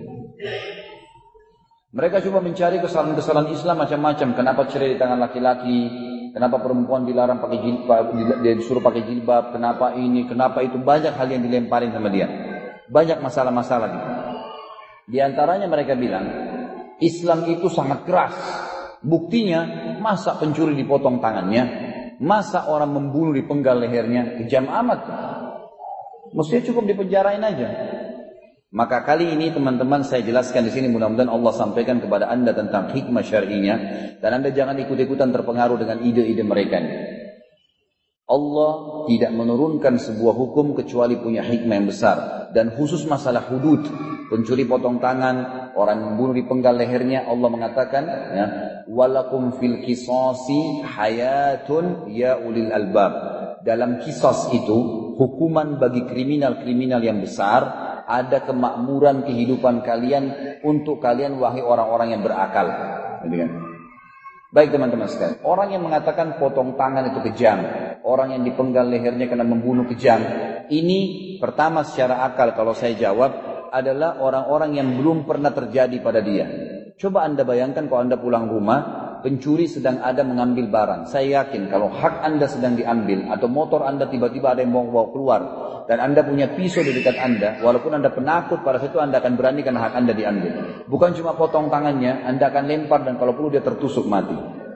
Mereka coba mencari kesalahan-kesalahan Islam macam-macam. Kenapa cerai di tangan laki-laki? Kenapa perempuan dilarang pakai jilbab, dia disuruh pakai jilbab? Kenapa ini? Kenapa itu? Banyak hal yang dilemparin sama dia. Banyak masalah-masalah gitu. Di antaranya mereka bilang, Islam itu sangat keras. Buktinya, masa pencuri dipotong tangannya? Masa orang membunuh dipenggal lehernya? Kejam amat. Mestinya cukup dipenjarain aja. Maka kali ini teman-teman saya jelaskan di sini, mudah-mudahan Allah sampaikan kepada anda tentang hikmah syar'inya, dan anda jangan ikut-ikutan terpengaruh dengan ide-ide mereka. Allah tidak menurunkan sebuah hukum kecuali punya hikmah yang besar, dan khusus masalah hudud, pencuri potong tangan, orang membunuh dipenggal lehernya, Allah mengatakan, ya, walakum fil qisasi hayatun ya ulil albab. Dalam kisos itu hukuman bagi kriminal-kriminal yang besar. Ada kemakmuran kehidupan kalian untuk kalian wahai orang-orang yang berakal. Baik teman-teman sekalian, orang yang mengatakan potong tangan itu kejam, orang yang dipenggal lehernya karena membunuh kejam, ini pertama secara akal kalau saya jawab adalah orang-orang yang belum pernah terjadi pada dia. Coba anda bayangkan kalau anda pulang rumah, pencuri sedang ada mengambil barang. Saya yakin kalau hak anda sedang diambil, atau motor anda tiba-tiba ada yang mau bawa keluar, dan anda punya pisau di dekat anda, walaupun anda penakut pada situ, anda akan berani karena hak anda diambil. Bukan cuma potong tangannya, anda akan lempar dan kalau perlu dia tertusuk mati.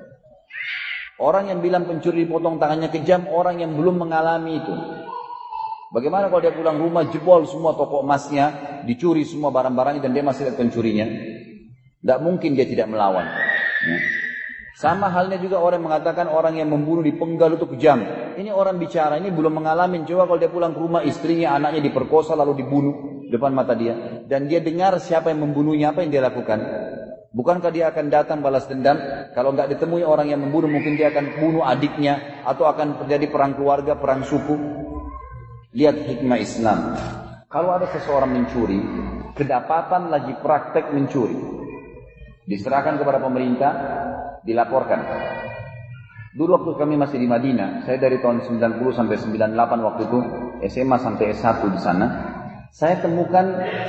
Orang yang bilang pencuri dipotong tangannya kejam, orang yang belum mengalami itu. Bagaimana kalau dia pulang rumah, jebol semua toko emasnya, dicuri semua barang-barangnya, dan dia masih lihat pencurinya? Tidak mungkin dia tidak melawan. Sama halnya juga orang yang mengatakan orang yang membunuh dipenggal itu kejam. Ini orang bicara, ini belum mengalami. Coba kalau dia pulang ke rumah, istrinya, anaknya diperkosa lalu dibunuh depan mata dia. Dan dia dengar siapa yang membunuhnya, apa yang dia lakukan? Bukankah dia akan datang balas dendam? Kalau nggak ditemui orang yang membunuh, mungkin dia akan bunuh adiknya, atau akan terjadi perang keluarga, perang suku. Lihat hikmah Islam. Kalau ada seseorang mencuri, kedapatan lagi praktek mencuri, diserahkan kepada pemerintah, dilaporkan. Dulu waktu kami masih di Madinah, saya dari tahun 90 sampai 98 waktu itu, SMA sampai S1 di sana, saya temukan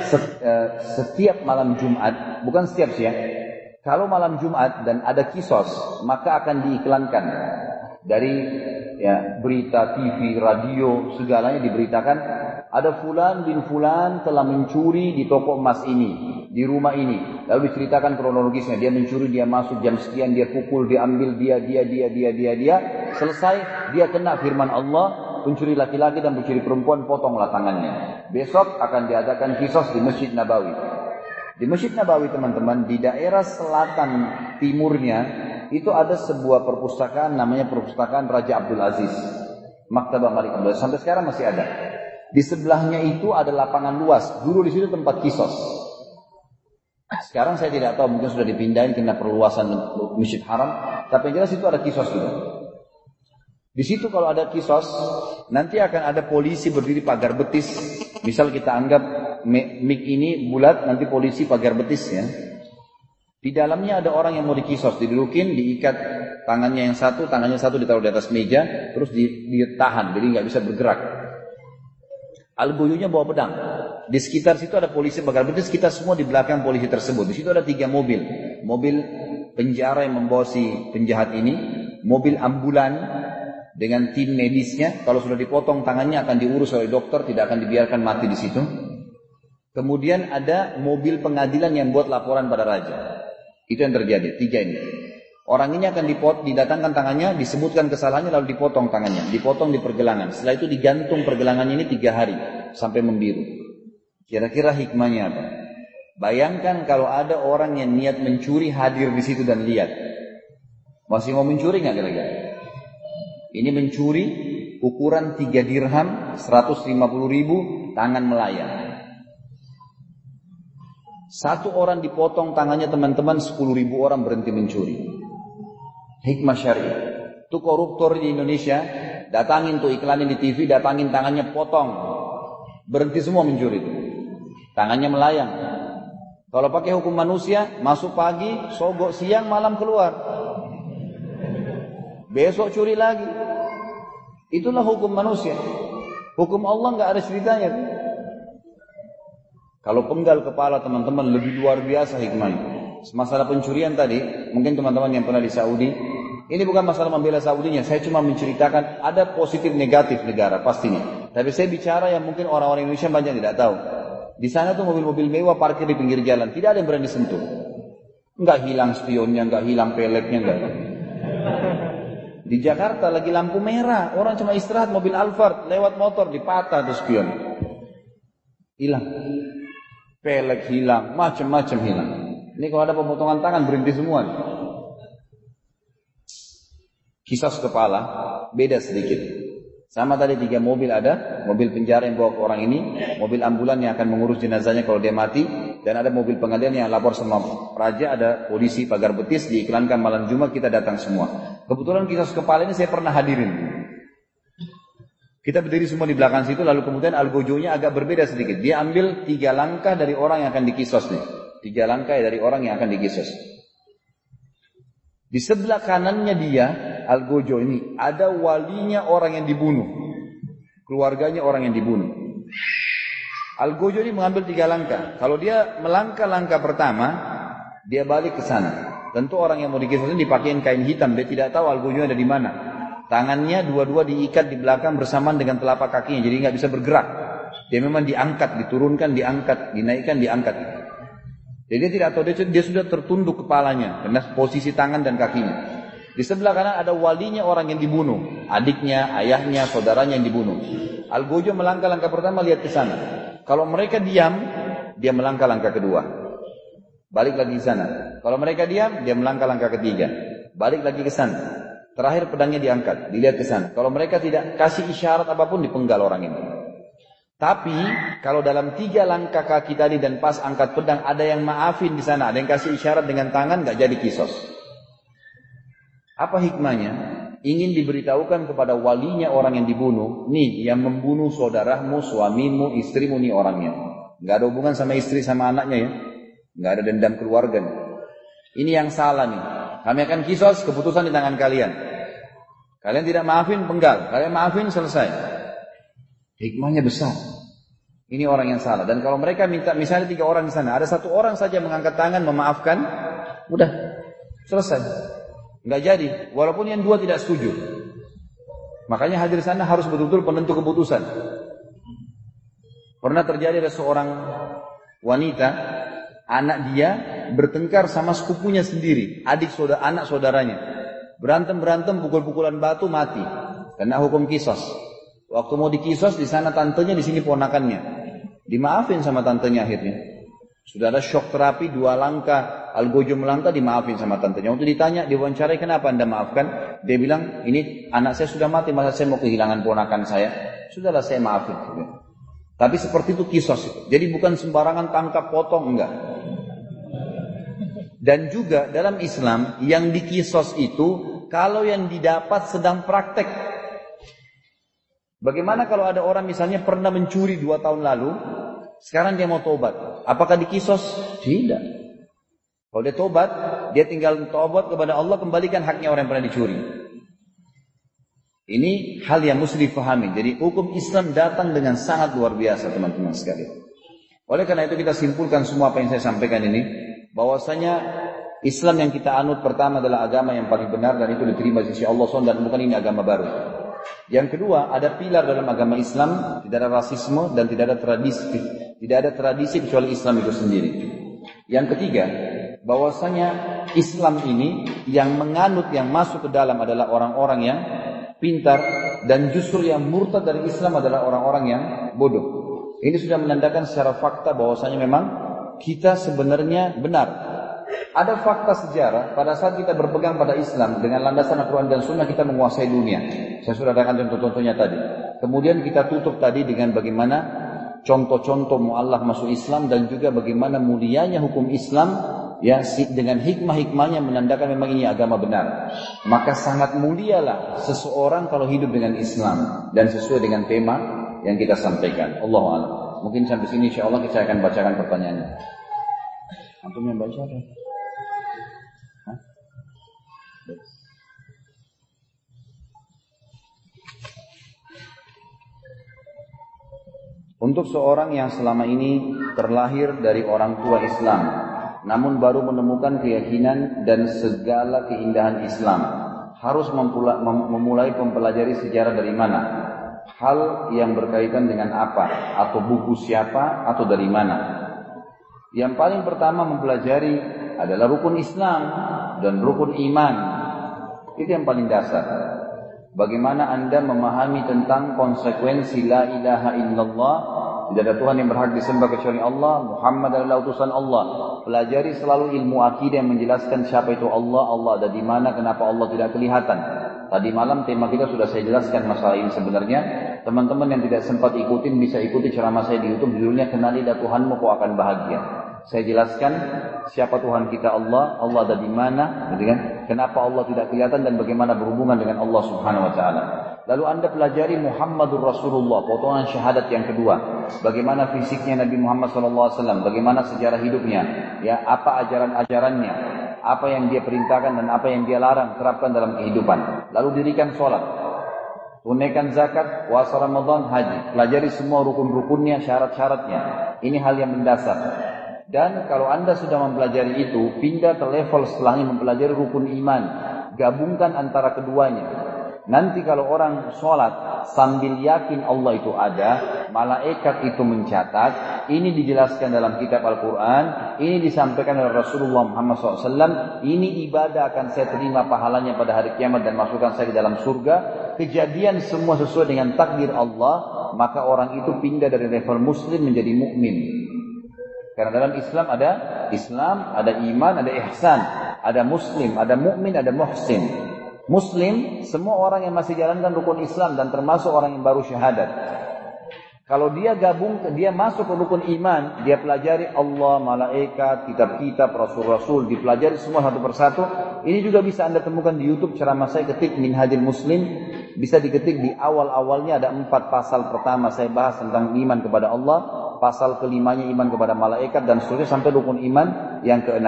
setiap malam Jumat, bukan setiap sih ya, kalau malam Jumat dan ada kisos, maka akan diiklankan. Dari ya, berita, TV, radio, segalanya diberitakan, ada fulan bin fulan telah mencuri di toko emas ini, di rumah ini. Lalu diceritakan kronologisnya, dia mencuri, dia masuk jam sekian, dia pukul, dia ambil, dia. Selesai, dia kena firman Allah, pencuri laki-laki dan pencuri perempuan, potonglah tangannya. Besok akan diadakan kisos di Masjid Nabawi. Di Masjid Nabawi teman-teman, di daerah selatan timurnya, itu ada sebuah perpustakaan namanya Perpustakaan Raja Abdul Aziz. Maktabah Malik Abdul Aziz, sampai sekarang masih ada. Di sebelahnya itu ada lapangan luas. Dulu di situ tempat kisos. Sekarang saya tidak tahu, mungkin sudah dipindahin karena perluasan Masjid Haram. Tapi yang jelas itu ada kisos gitu. Di situ kalau ada kisos, nanti akan ada polisi berdiri pagar betis. Misal kita anggap mic ini bulat, nanti polisi pagar betis ya. Di dalamnya ada orang yang mau dikisos, didudukin, diikat tangannya satu ditaruh di atas meja, terus ditahan, jadi nggak bisa bergerak. Al-Guyunya bawa pedang. Di sekitar situ ada polisi pagar betis, kita semua di belakang polisi tersebut. Di situ ada 3 mobil. Mobil penjara yang membawa si penjahat ini, mobil ambulan dengan tim medisnya. Kalau sudah dipotong tangannya akan diurus oleh dokter, tidak akan dibiarkan mati di situ. Kemudian ada mobil pengadilan yang buat laporan pada raja. Itu yang terjadi, 3 ini. Orang ini akan didatangkan tangannya, disebutkan kesalahannya, lalu dipotong tangannya. Dipotong di pergelangan. Setelah itu digantung pergelangannya ini 3 hari. Sampai membiru. Kira-kira hikmahnya apa? Bayangkan kalau ada orang yang niat mencuri hadir di situ dan lihat. Masih mau mencuri nggak kira-kira? Ini mencuri ukuran 3 dirham, 150.000, tangan melayang. 1 orang dipotong tangannya teman-teman, 10.000 orang berhenti mencuri. Hikmah syariah. Itu koruptor di Indonesia, datangin tuh iklanin di TV, datangin tangannya potong. Berhenti semua mencuri itu. Tangannya melayang. Kalau pakai hukum manusia, masuk pagi, sogok siang, malam keluar. Besok curi lagi. Itulah hukum manusia. Hukum Allah nggak ada ceritanya. Kalau penggal kepala teman-teman lebih luar biasa hikmahnya. Masalah pencurian tadi, mungkin teman-teman yang pernah di Saudi, ini bukan masalah membela Saudinya, saya cuma menceritakan ada positif negatif negara pastinya. Tapi saya bicara yang mungkin orang-orang Indonesia banyak tidak tahu. Di sana tuh mobil-mobil mewah parkir di pinggir jalan, tidak ada yang berani sentuh. Enggak hilang spionnya, enggak hilang peletnya, enggak. Di Jakarta lagi lampu merah, orang cuma istirahat mobil Alphard lewat motor dipatah tuh spion. Hilang. Pelet hilang, macam-macam hilang. Ini kalau ada pemotongan tangan berhenti semua. Kisos kepala beda sedikit. Sama tadi 3 mobil ada, mobil penjara yang bawa ke orang ini, mobil ambulan yang akan mengurus jenazahnya kalau dia mati, dan ada mobil pengadilan yang lapor sama raja, ada polisi pagar betis, diiklankan malam Jumat kita datang semua. Kebetulan kisos kepala ini saya pernah hadirin. Kita berdiri semua di belakang situ, lalu kemudian Al-Gojonya agak berbeda sedikit. Dia ambil 3 langkah dari orang yang akan dikisos nih. 3 langkah dari orang yang akan dikisos. Di sebelah kanannya dia, Al-Gojo ini, ada walinya orang yang dibunuh. Keluarganya orang yang dibunuh. Al-Gojo ini mengambil 3 langkah. Kalau dia melangkah langkah pertama, dia balik ke sana. Tentu orang yang mau dikisos ini dipakein kain hitam. Dia tidak tahu Al-Gojo ada di mana. Tangannya dua-dua diikat di belakang bersamaan dengan telapak kakinya. Jadi nggak bisa bergerak. Dia memang diangkat, diturunkan, diangkat, dinaikkan, diangkat. Jadi dia tidak tahu, dia sudah tertunduk kepalanya karena posisi tangan dan kakinya. Di sebelah kanan ada walinya orang yang dibunuh, adiknya, ayahnya, saudaranya yang dibunuh. Al-Gojo melangkah langkah pertama lihat ke sana. Kalau mereka diam, dia melangkah langkah kedua. Balik lagi ke sana. Kalau mereka diam, dia melangkah langkah ketiga. Balik lagi ke sana. Terakhir pedangnya diangkat, dilihat ke sana. Kalau mereka tidak kasih isyarat apapun, dipenggal orang ini. Tapi kalau dalam 3 langkah kaki tadi dan pas angkat pedang, ada yang maafin di sana, ada yang kasih isyarat dengan tangan, nggak jadi kisos. Apa hikmahnya? Ingin diberitahukan kepada walinya orang yang dibunuh, nih yang membunuh saudaramu, suamimu, istrimu, nih orangnya. Nggak ada hubungan sama istri sama anaknya ya, nggak ada dendam keluarga nih. Ini yang salah nih. Kami akan kisos, keputusan di tangan kalian. Kalian tidak maafin, penggal. Kalian maafin, selesai. Hikmahnya besar. Ini orang yang salah. Dan kalau mereka minta, misalnya 3 orang di sana, ada 1 orang saja mengangkat tangan, memaafkan, udah, selesai. Nggak jadi. Walaupun yang 2 tidak setuju. Makanya hadir sana harus betul-betul penentu keputusan. Pernah terjadi ada seorang wanita, anak dia bertengkar sama sepupunya sendiri, anak saudaranya. Berantem, pukul-pukulan batu, mati. Karena hukum kisos. Waktu mau dikisos, di sana tantenya, di sini ponakannya. Dimaafin sama tantenya akhirnya. Sudah ada shock terapi 2 langkah. algojo melangkah dimaafin sama tantenya. Waktu ditanya, diwawancarai, kenapa Anda maafkan? Dia bilang, ini anak saya sudah mati, masa saya mau kehilangan ponakan saya? Sudahlah saya maafin. Tapi seperti itu kisos itu. Jadi bukan sembarangan tangkap potong, enggak. Dan juga dalam Islam yang dikisos itu kalau yang didapat sedang praktek. Bagaimana kalau ada orang misalnya pernah mencuri 2 tahun lalu, sekarang dia mau tobat, apakah dikisos? Tidak. Kalau dia tobat, dia tinggal tobat kepada Allah, kembalikan haknya orang yang pernah dicuri. Ini hal yang mesti difahami. Jadi hukum Islam datang dengan sangat luar biasa, teman-teman sekalian. Oleh karena itu kita simpulkan semua apa yang saya sampaikan ini, bahwasanya Islam yang kita anut pertama adalah agama yang paling benar dan itu diterima di sisi Allah SWT, dan bukan ini agama baru. Yang kedua, ada pilar dalam agama Islam, tidak ada rasisme dan tidak ada tradisi kecuali Islam itu sendiri. Yang ketiga, bahwasanya Islam ini yang menganut, yang masuk ke dalam adalah orang-orang yang pintar, dan justru yang murtad dari Islam adalah orang-orang yang bodoh. Ini sudah menandakan secara fakta bahwasanya memang kita sebenarnya benar. Ada fakta sejarah pada saat kita berpegang pada Islam dengan landasan Al-Quran dan Sunnah, kita menguasai dunia. Saya sudah katakan contoh-contohnya tadi. Kemudian kita tutup tadi dengan bagaimana contoh-contoh mu'allaf masuk Islam dan juga bagaimana mulianya hukum Islam ya, dengan hikmah-hikmahnya menandakan memang ini agama benar. Maka sangat mulialah seseorang kalau hidup dengan Islam dan sesuai dengan tema yang kita sampaikan. Allahu a'lam. Mungkin sampai sini insyaallah kita akan bacakan pertanyaannya. Antum yang baca apa? Untuk seorang yang selama ini terlahir dari orang tua Islam, namun baru menemukan keyakinan dan segala keindahan Islam, harus memulai mempelajari sejarah dari mana? Hal yang berkaitan dengan apa? Atau buku siapa? Atau dari mana? Yang paling pertama mempelajari adalah rukun Islam dan rukun iman. Itu yang paling dasar. Bagaimana Anda memahami tentang konsekuensi la ilaha illallah, tidak ada Tuhan yang berhak disembah kecuali Allah, Muhammad adalah utusan Allah. Pelajari selalu ilmu akidah yang menjelaskan siapa itu Allah, Allah ada di mana, kenapa Allah tidak kelihatan. Tadi malam tema kita sudah saya jelaskan masalah ini sebenarnya. Teman-teman yang tidak sempat ikutin bisa ikuti ceramah saya di YouTube, judulnya Kenalilah Tuhanmu Kau Akan Bahagia. Saya jelaskan siapa Tuhan kita Allah, Allah ada di mana, gitu kan? Kenapa Allah tidak kelihatan dan bagaimana berhubungan dengan Allah Subhanahu wa taala. Lalu Anda pelajari Muhammadur Rasulullah, potongan syahadat yang kedua. Bagaimana fisiknya Nabi Muhammad SAW, bagaimana sejarah hidupnya, ya, apa ajaran-ajarannya, apa yang dia perintahkan dan apa yang dia larang, terapkan dalam kehidupan. Lalu dirikan sholat, tunaikan zakat, puasa Ramadan, haji. Pelajari semua rukun-rukunnya, syarat-syaratnya. Ini hal yang mendasar. Dan kalau Anda sudah mempelajari itu, pindah ke level setelahnya mempelajari rukun iman. Gabungkan antara keduanya. Nanti kalau orang sholat sambil yakin Allah itu ada, malaikat itu mencatat, ini dijelaskan dalam kitab Al-Quran, ini disampaikan oleh Rasulullah Muhammad SAW, ini ibadah akan saya terima pahalanya pada hari kiamat dan masukkan saya ke dalam surga. Kejadian semua sesuai dengan takdir Allah, maka orang itu pindah dari level muslim menjadi mukmin. Karena dalam Islam ada iman, ada ihsan, ada muslim, ada mukmin, ada muhsin. Muslim, semua orang yang masih jalankan rukun Islam dan termasuk orang yang baru syahadat. Kalau dia dia masuk ke rukun iman, dia pelajari Allah, malaikat, kitab-kitab, rasul-rasul, dipelajari semua satu persatu. Ini juga bisa Anda temukan di YouTube ceramah saya, ketik Minhajul Muslim. Bisa diketik di awal-awalnya ada 4 pasal pertama saya bahas tentang iman kepada Allah. Pasal kelimanya iman kepada malaikat dan seterusnya sampai rukun iman yang ke-6.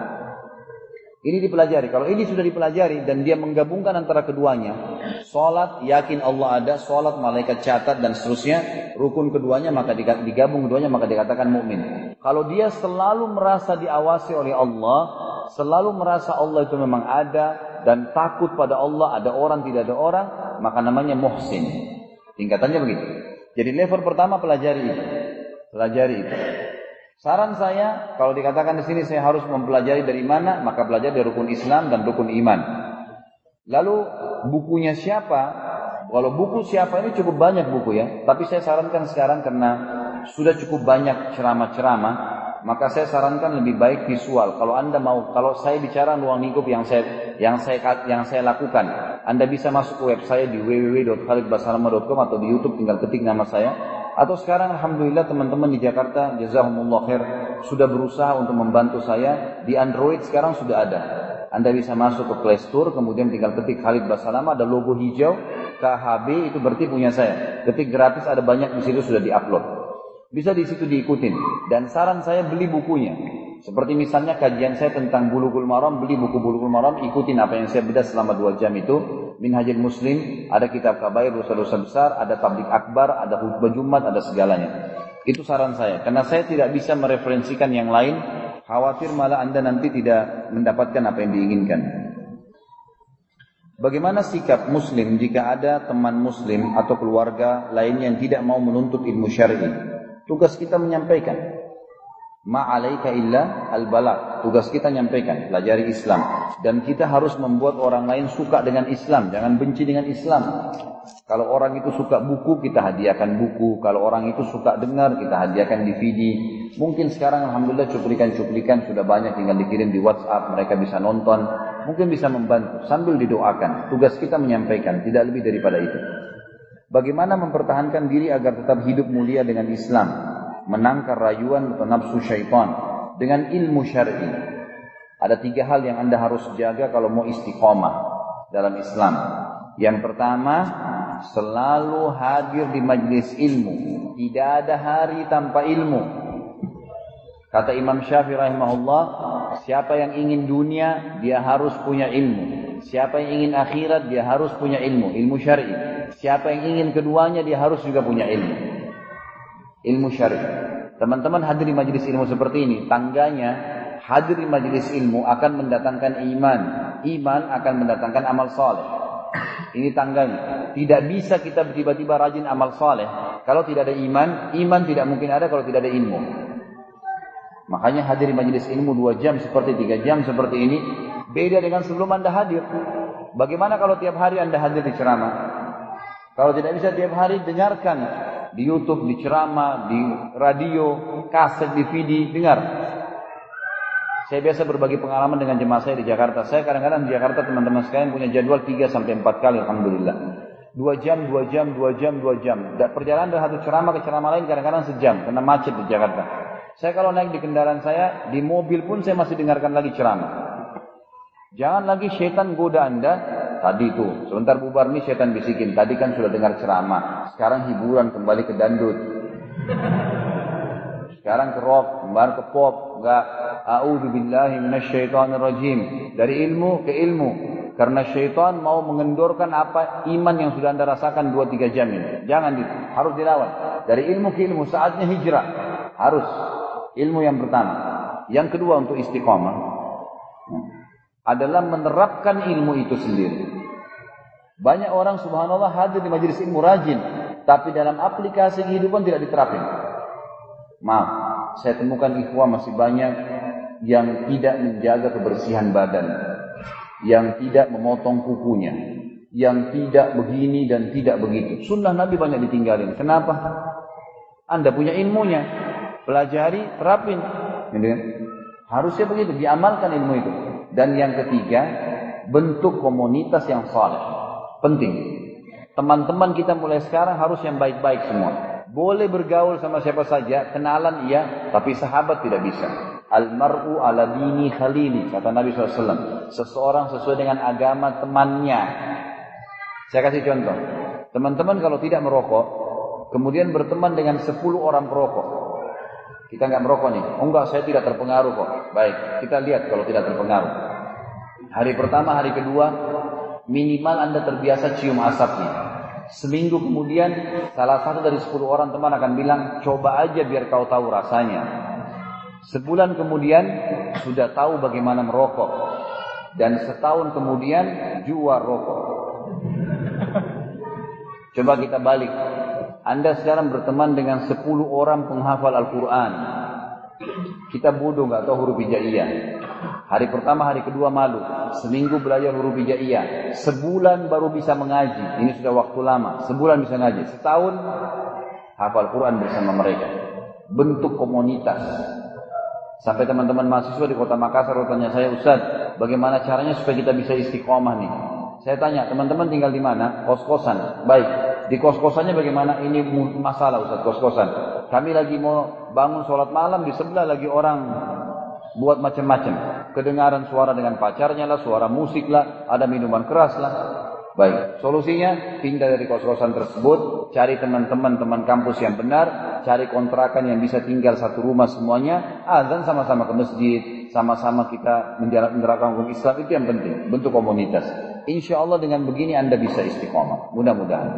Ini dipelajari. Kalau ini sudah dipelajari dan dia menggabungkan antara keduanya, salat yakin Allah ada, salat malaikat catat dan seterusnya, rukun keduanya maka digabung keduanya maka dikatakan mukmin. Kalau dia selalu merasa diawasi oleh Allah, selalu merasa Allah itu memang ada dan takut pada Allah, ada orang tidak ada orang, maka namanya muhsin. Tingkatannya begitu. Jadi level pertama pelajari itu. Pelajari itu. Saran saya, kalau dikatakan di sini saya harus mempelajari dari mana, maka pelajari dari rukun Islam dan rukun iman. Lalu bukunya siapa? Kalau buku siapa ini cukup banyak buku ya. Tapi saya sarankan sekarang karena sudah cukup banyak ceramah-ceramah maka saya sarankan lebih baik visual. Kalau Anda mau, kalau saya bicara ruang lingkup yang saya lakukan, Anda bisa masuk ke web saya di www.khalidbasalamah.com atau di YouTube tinggal ketik nama saya. Atau sekarang alhamdulillah teman-teman di Jakarta, jazakumullah khair, sudah berusaha untuk membantu saya. Di Android sekarang sudah ada. Anda bisa masuk ke Play Store, kemudian tinggal ketik Khalid Basalamah, ada logo hijau, KHB, itu berarti punya saya. Ketik gratis, ada banyak di situ sudah diupload. Bisa di situ diikutin. Dan saran saya beli bukunya. Seperti misalnya kajian saya tentang Bulughul Maram, beli buku Bulughul Maram, ikutin apa yang saya bedah selama 2 jam itu. Minhajul Muslim, ada kitab kabair, dosa-dosa besar, ada tablik akbar, ada khutbah Jumat, ada segalanya. Itu saran saya. Karena saya tidak bisa mereferensikan yang lain, khawatir malah Anda nanti tidak mendapatkan apa yang diinginkan. Bagaimana sikap muslim jika ada teman muslim atau keluarga lainnya yang tidak mau menuntut ilmu syar'i? Tugas kita menyampaikan. Ma'alaika illa al-balagh. Tugas kita menyampaikan, pelajari Islam. Dan kita harus membuat orang lain suka dengan Islam, jangan benci dengan Islam. Kalau orang itu suka buku, kita hadiahkan buku. Kalau orang itu suka dengar, kita hadiahkan DVD. Mungkin sekarang alhamdulillah cuplikan-cuplikan sudah banyak, tinggal dikirim di WhatsApp, mereka bisa nonton. Mungkin bisa membantu sambil didoakan. Tugas kita menyampaikan, tidak lebih daripada itu. Bagaimana mempertahankan diri agar tetap hidup mulia dengan Islam, menangkar rayuan atau nafsu syaitan dengan ilmu syar'i? Ada 3 hal yang Anda harus jaga kalau mau istiqomah dalam Islam. Yang pertama, selalu hadir di majlis ilmu. Tidak ada hari tanpa ilmu. Kata Imam Syafi'i rahimahullah, siapa yang ingin dunia, dia harus punya ilmu. Siapa yang ingin akhirat, dia harus punya ilmu syar'i. Siapa yang ingin keduanya, dia harus juga punya ilmu syar'i. Teman-teman hadir di majelis ilmu seperti ini, tangganya hadir di majelis ilmu akan mendatangkan iman. Iman akan mendatangkan amal saleh. Ini tangganya. Tidak bisa kita tiba-tiba rajin amal saleh kalau tidak ada iman. Iman tidak mungkin ada kalau tidak ada ilmu. Makanya hadir di majelis ilmu 2 jam seperti 3 jam seperti ini beda dengan sebelum Anda hadir. Bagaimana kalau tiap hari Anda hadir di ceramah? Kalau tidak bisa tiap hari, dengarkan di YouTube, di ceramah, di radio, kaset, DVD, dengar. Saya biasa berbagi pengalaman dengan jemaah saya di Jakarta. Saya kadang-kadang di Jakarta teman-teman sekalian punya jadwal 3-4 kali alhamdulillah. 2 jam. Perjalanan dari satu ceramah ke ceramah lain kadang-kadang sejam karena macet di Jakarta. Saya kalau naik di kendaraan saya, di mobil pun saya masih dengarkan lagi ceramah. Jangan lagi syaitan goda Anda. Tadi tuh, sebentar bubar nih syaitan bisikin. Tadi kan sudah dengar ceramah. Sekarang hiburan, kembali ke dangdut. Sekarang ke rock, kembali ke pop. Enggak. A'udzubillahi minasyaitonirrajim. Dari ilmu ke ilmu. Karena syaitan mau mengendorkan apa iman yang sudah Anda rasakan 2-3 jam ini. Jangan itu. Harus dilawan. Dari ilmu ke ilmu. Saatnya hijrah. Harus. Ilmu yang pertama. Yang kedua untuk istiqamah adalah menerapkan ilmu itu sendiri. Banyak orang subhanallah hadir di majelis ilmu rajin, tapi dalam aplikasi kehidupan tidak diterapin. Maaf, saya temukan ikhwah masih banyak yang tidak menjaga kebersihan badan, yang tidak memotong kukunya, yang tidak begini dan tidak begitu. Sunnah Nabi banyak ditinggalin. Kenapa? Anda punya ilmunya, pelajari, terapin. Harusnya begitu, diamalkan ilmu itu. Dan yang ketiga, bentuk komunitas yang saleh. Penting. Teman-teman kita mulai sekarang harus yang baik-baik semua. Boleh bergaul sama siapa saja, kenalan iya, tapi sahabat tidak bisa. Al-mar'u ala dini khalili, kata Nabi SAW. Seseorang sesuai dengan agama temannya. Saya kasih contoh. Teman-teman kalau tidak merokok, kemudian berteman dengan 10 orang perokok. Kita enggak merokok nih. Oh enggak, saya tidak terpengaruh kok. Baik, kita lihat kalau tidak terpengaruh. Hari pertama, hari kedua, minimal Anda terbiasa cium asapnya. Seminggu kemudian, salah satu dari 10 orang teman akan bilang, coba aja biar kau tahu rasanya. Sebulan kemudian, sudah tahu bagaimana merokok. Dan setahun kemudian, jual rokok. Coba kita balik. Anda sekarang berteman dengan 10 orang penghafal Al-Quran. Kita bodoh gak tahu huruf hijaiyah. Hari pertama, hari kedua malu. Seminggu belajar huruf hijaiyah. Sebulan baru bisa mengaji. Ini sudah waktu lama. Sebulan bisa ngaji. Setahun hafal Quran bersama mereka. Bentuk komunitas. Sampai teman-teman mahasiswa di kota Makassar bertanya saya, Ustaz, bagaimana caranya supaya kita bisa istiqomah nih? Saya tanya, teman-teman tinggal di mana? Kos-kosan. Baik, di kos-kosannya bagaimana? Ini masalah Ustaz, kos-kosan. Kami lagi mau bangun sholat malam, di sebelah lagi orang buat macam-macam. Kedengaran suara dengan pacarnya lah, suara musik lah, ada minuman keras lah. Baik, solusinya pindah dari kos-kosan tersebut, cari teman-teman teman kampus yang benar, cari kontrakan yang bisa tinggal satu rumah semuanya, azan sama-sama ke masjid, sama-sama kita menerapkan hukum Islam, itu yang penting, bentuk komunitas. Insya Allah dengan begini Anda bisa istiqomah, mudah-mudahan.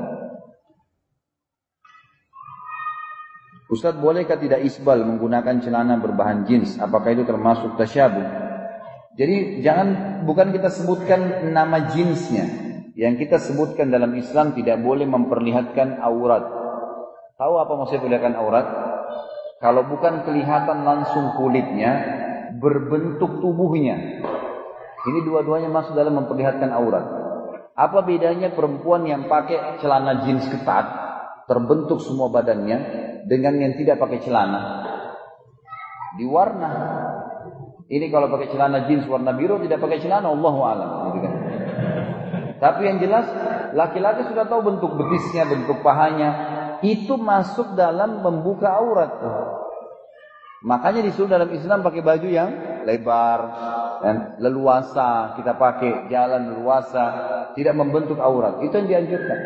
Ustaz, bolehkah tidak isbal menggunakan celana berbahan jeans? Apakah itu termasuk tasyabuh? Jadi bukan kita sebutkan nama jeansnya. Yang kita sebutkan dalam Islam tidak boleh memperlihatkan aurat. Tahu apa maksudnya perlihatkan aurat? Kalau bukan kelihatan langsung kulitnya, berbentuk tubuhnya. Ini dua-duanya masuk dalam memperlihatkan aurat. Apa bedanya perempuan yang pakai celana jeans ketat, terbentuk semua badannya, dengan yang tidak pakai celana? Di warna. Ini kalau pakai celana jeans warna biru, tidak pakai celana, Allahu a'lam, gitu kan. Tapi yang jelas, laki-laki sudah tahu bentuk betisnya, bentuk pahanya. Itu masuk dalam membuka aurat. Makanya disuruh dalam Islam pakai baju yang lebar, dan leluasa. Kita pakai jalan leluasa, tidak membentuk aurat. Itu yang dianjurkan.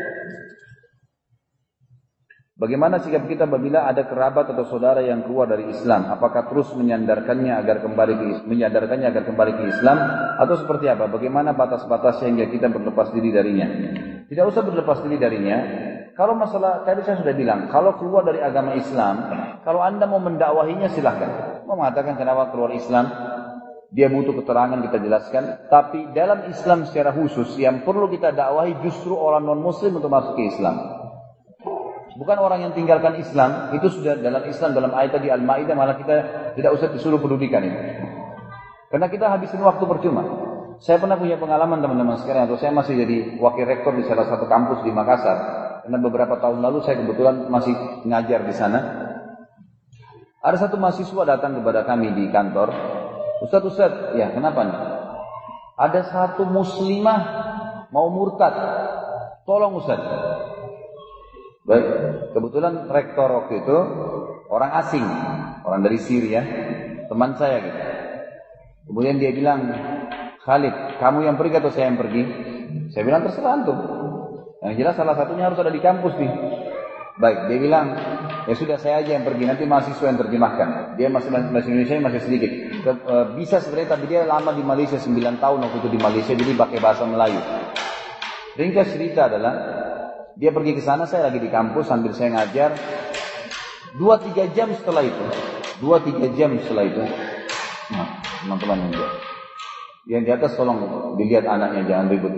Bagaimana sikap kita apabila ada kerabat atau saudara yang keluar dari Islam? Apakah terus menyadarkannya agar kembali ke Islam, atau seperti apa? Bagaimana batas-batasnya hingga kita berlepas diri darinya? Tidak usah berlepas diri darinya. Kalau masalah tadi saya sudah bilang, kalau keluar dari agama Islam, kalau Anda mau mendakwahinya silahkan. Mau mengatakan kenapa keluar Islam, dia butuh keterangan, kita jelaskan. Tapi dalam Islam secara khusus yang perlu kita dakwahi justru orang non-Muslim untuk masuk ke Islam. Bukan orang yang tinggalkan Islam, itu sudah dalam Islam, dalam ayat tadi Al-Ma'idah, malah kita tidak usah disuruh pedulikan itu. Karena kita habisin waktu percuma. Saya pernah punya pengalaman teman-teman sekalian, atau saya masih jadi wakil rektor di salah satu kampus di Makassar. Karena beberapa tahun lalu saya kebetulan masih ngajar di sana. Ada satu mahasiswa datang kepada kami di kantor. Ustaz, ya kenapa nih? Ada satu muslimah mau murtad. Tolong Ustaz. Baik, kebetulan rektor waktu itu orang asing, orang dari Syria, teman saya gitu. Kemudian dia bilang, Khalid, kamu yang pergi atau saya yang pergi? Saya bilang terserah antum. Yang jelas salah satunya harus ada di kampus nih. Baik, dia bilang, ya sudah saya aja yang pergi, nanti mahasiswa yang terjemahkan. Dia masih bahasa Indonesia masih sedikit. Bisa sebenarnya, tapi dia lama di Malaysia, 9 tahun waktu itu di Malaysia, jadi pakai bahasa Melayu. Ringkas cerita adalah, dia pergi ke sana, saya lagi di kampus sambil saya ngajar. 2-3 jam setelah itu, nah, teman-teman yang di atas tolong dilihat anaknya, jangan ribut.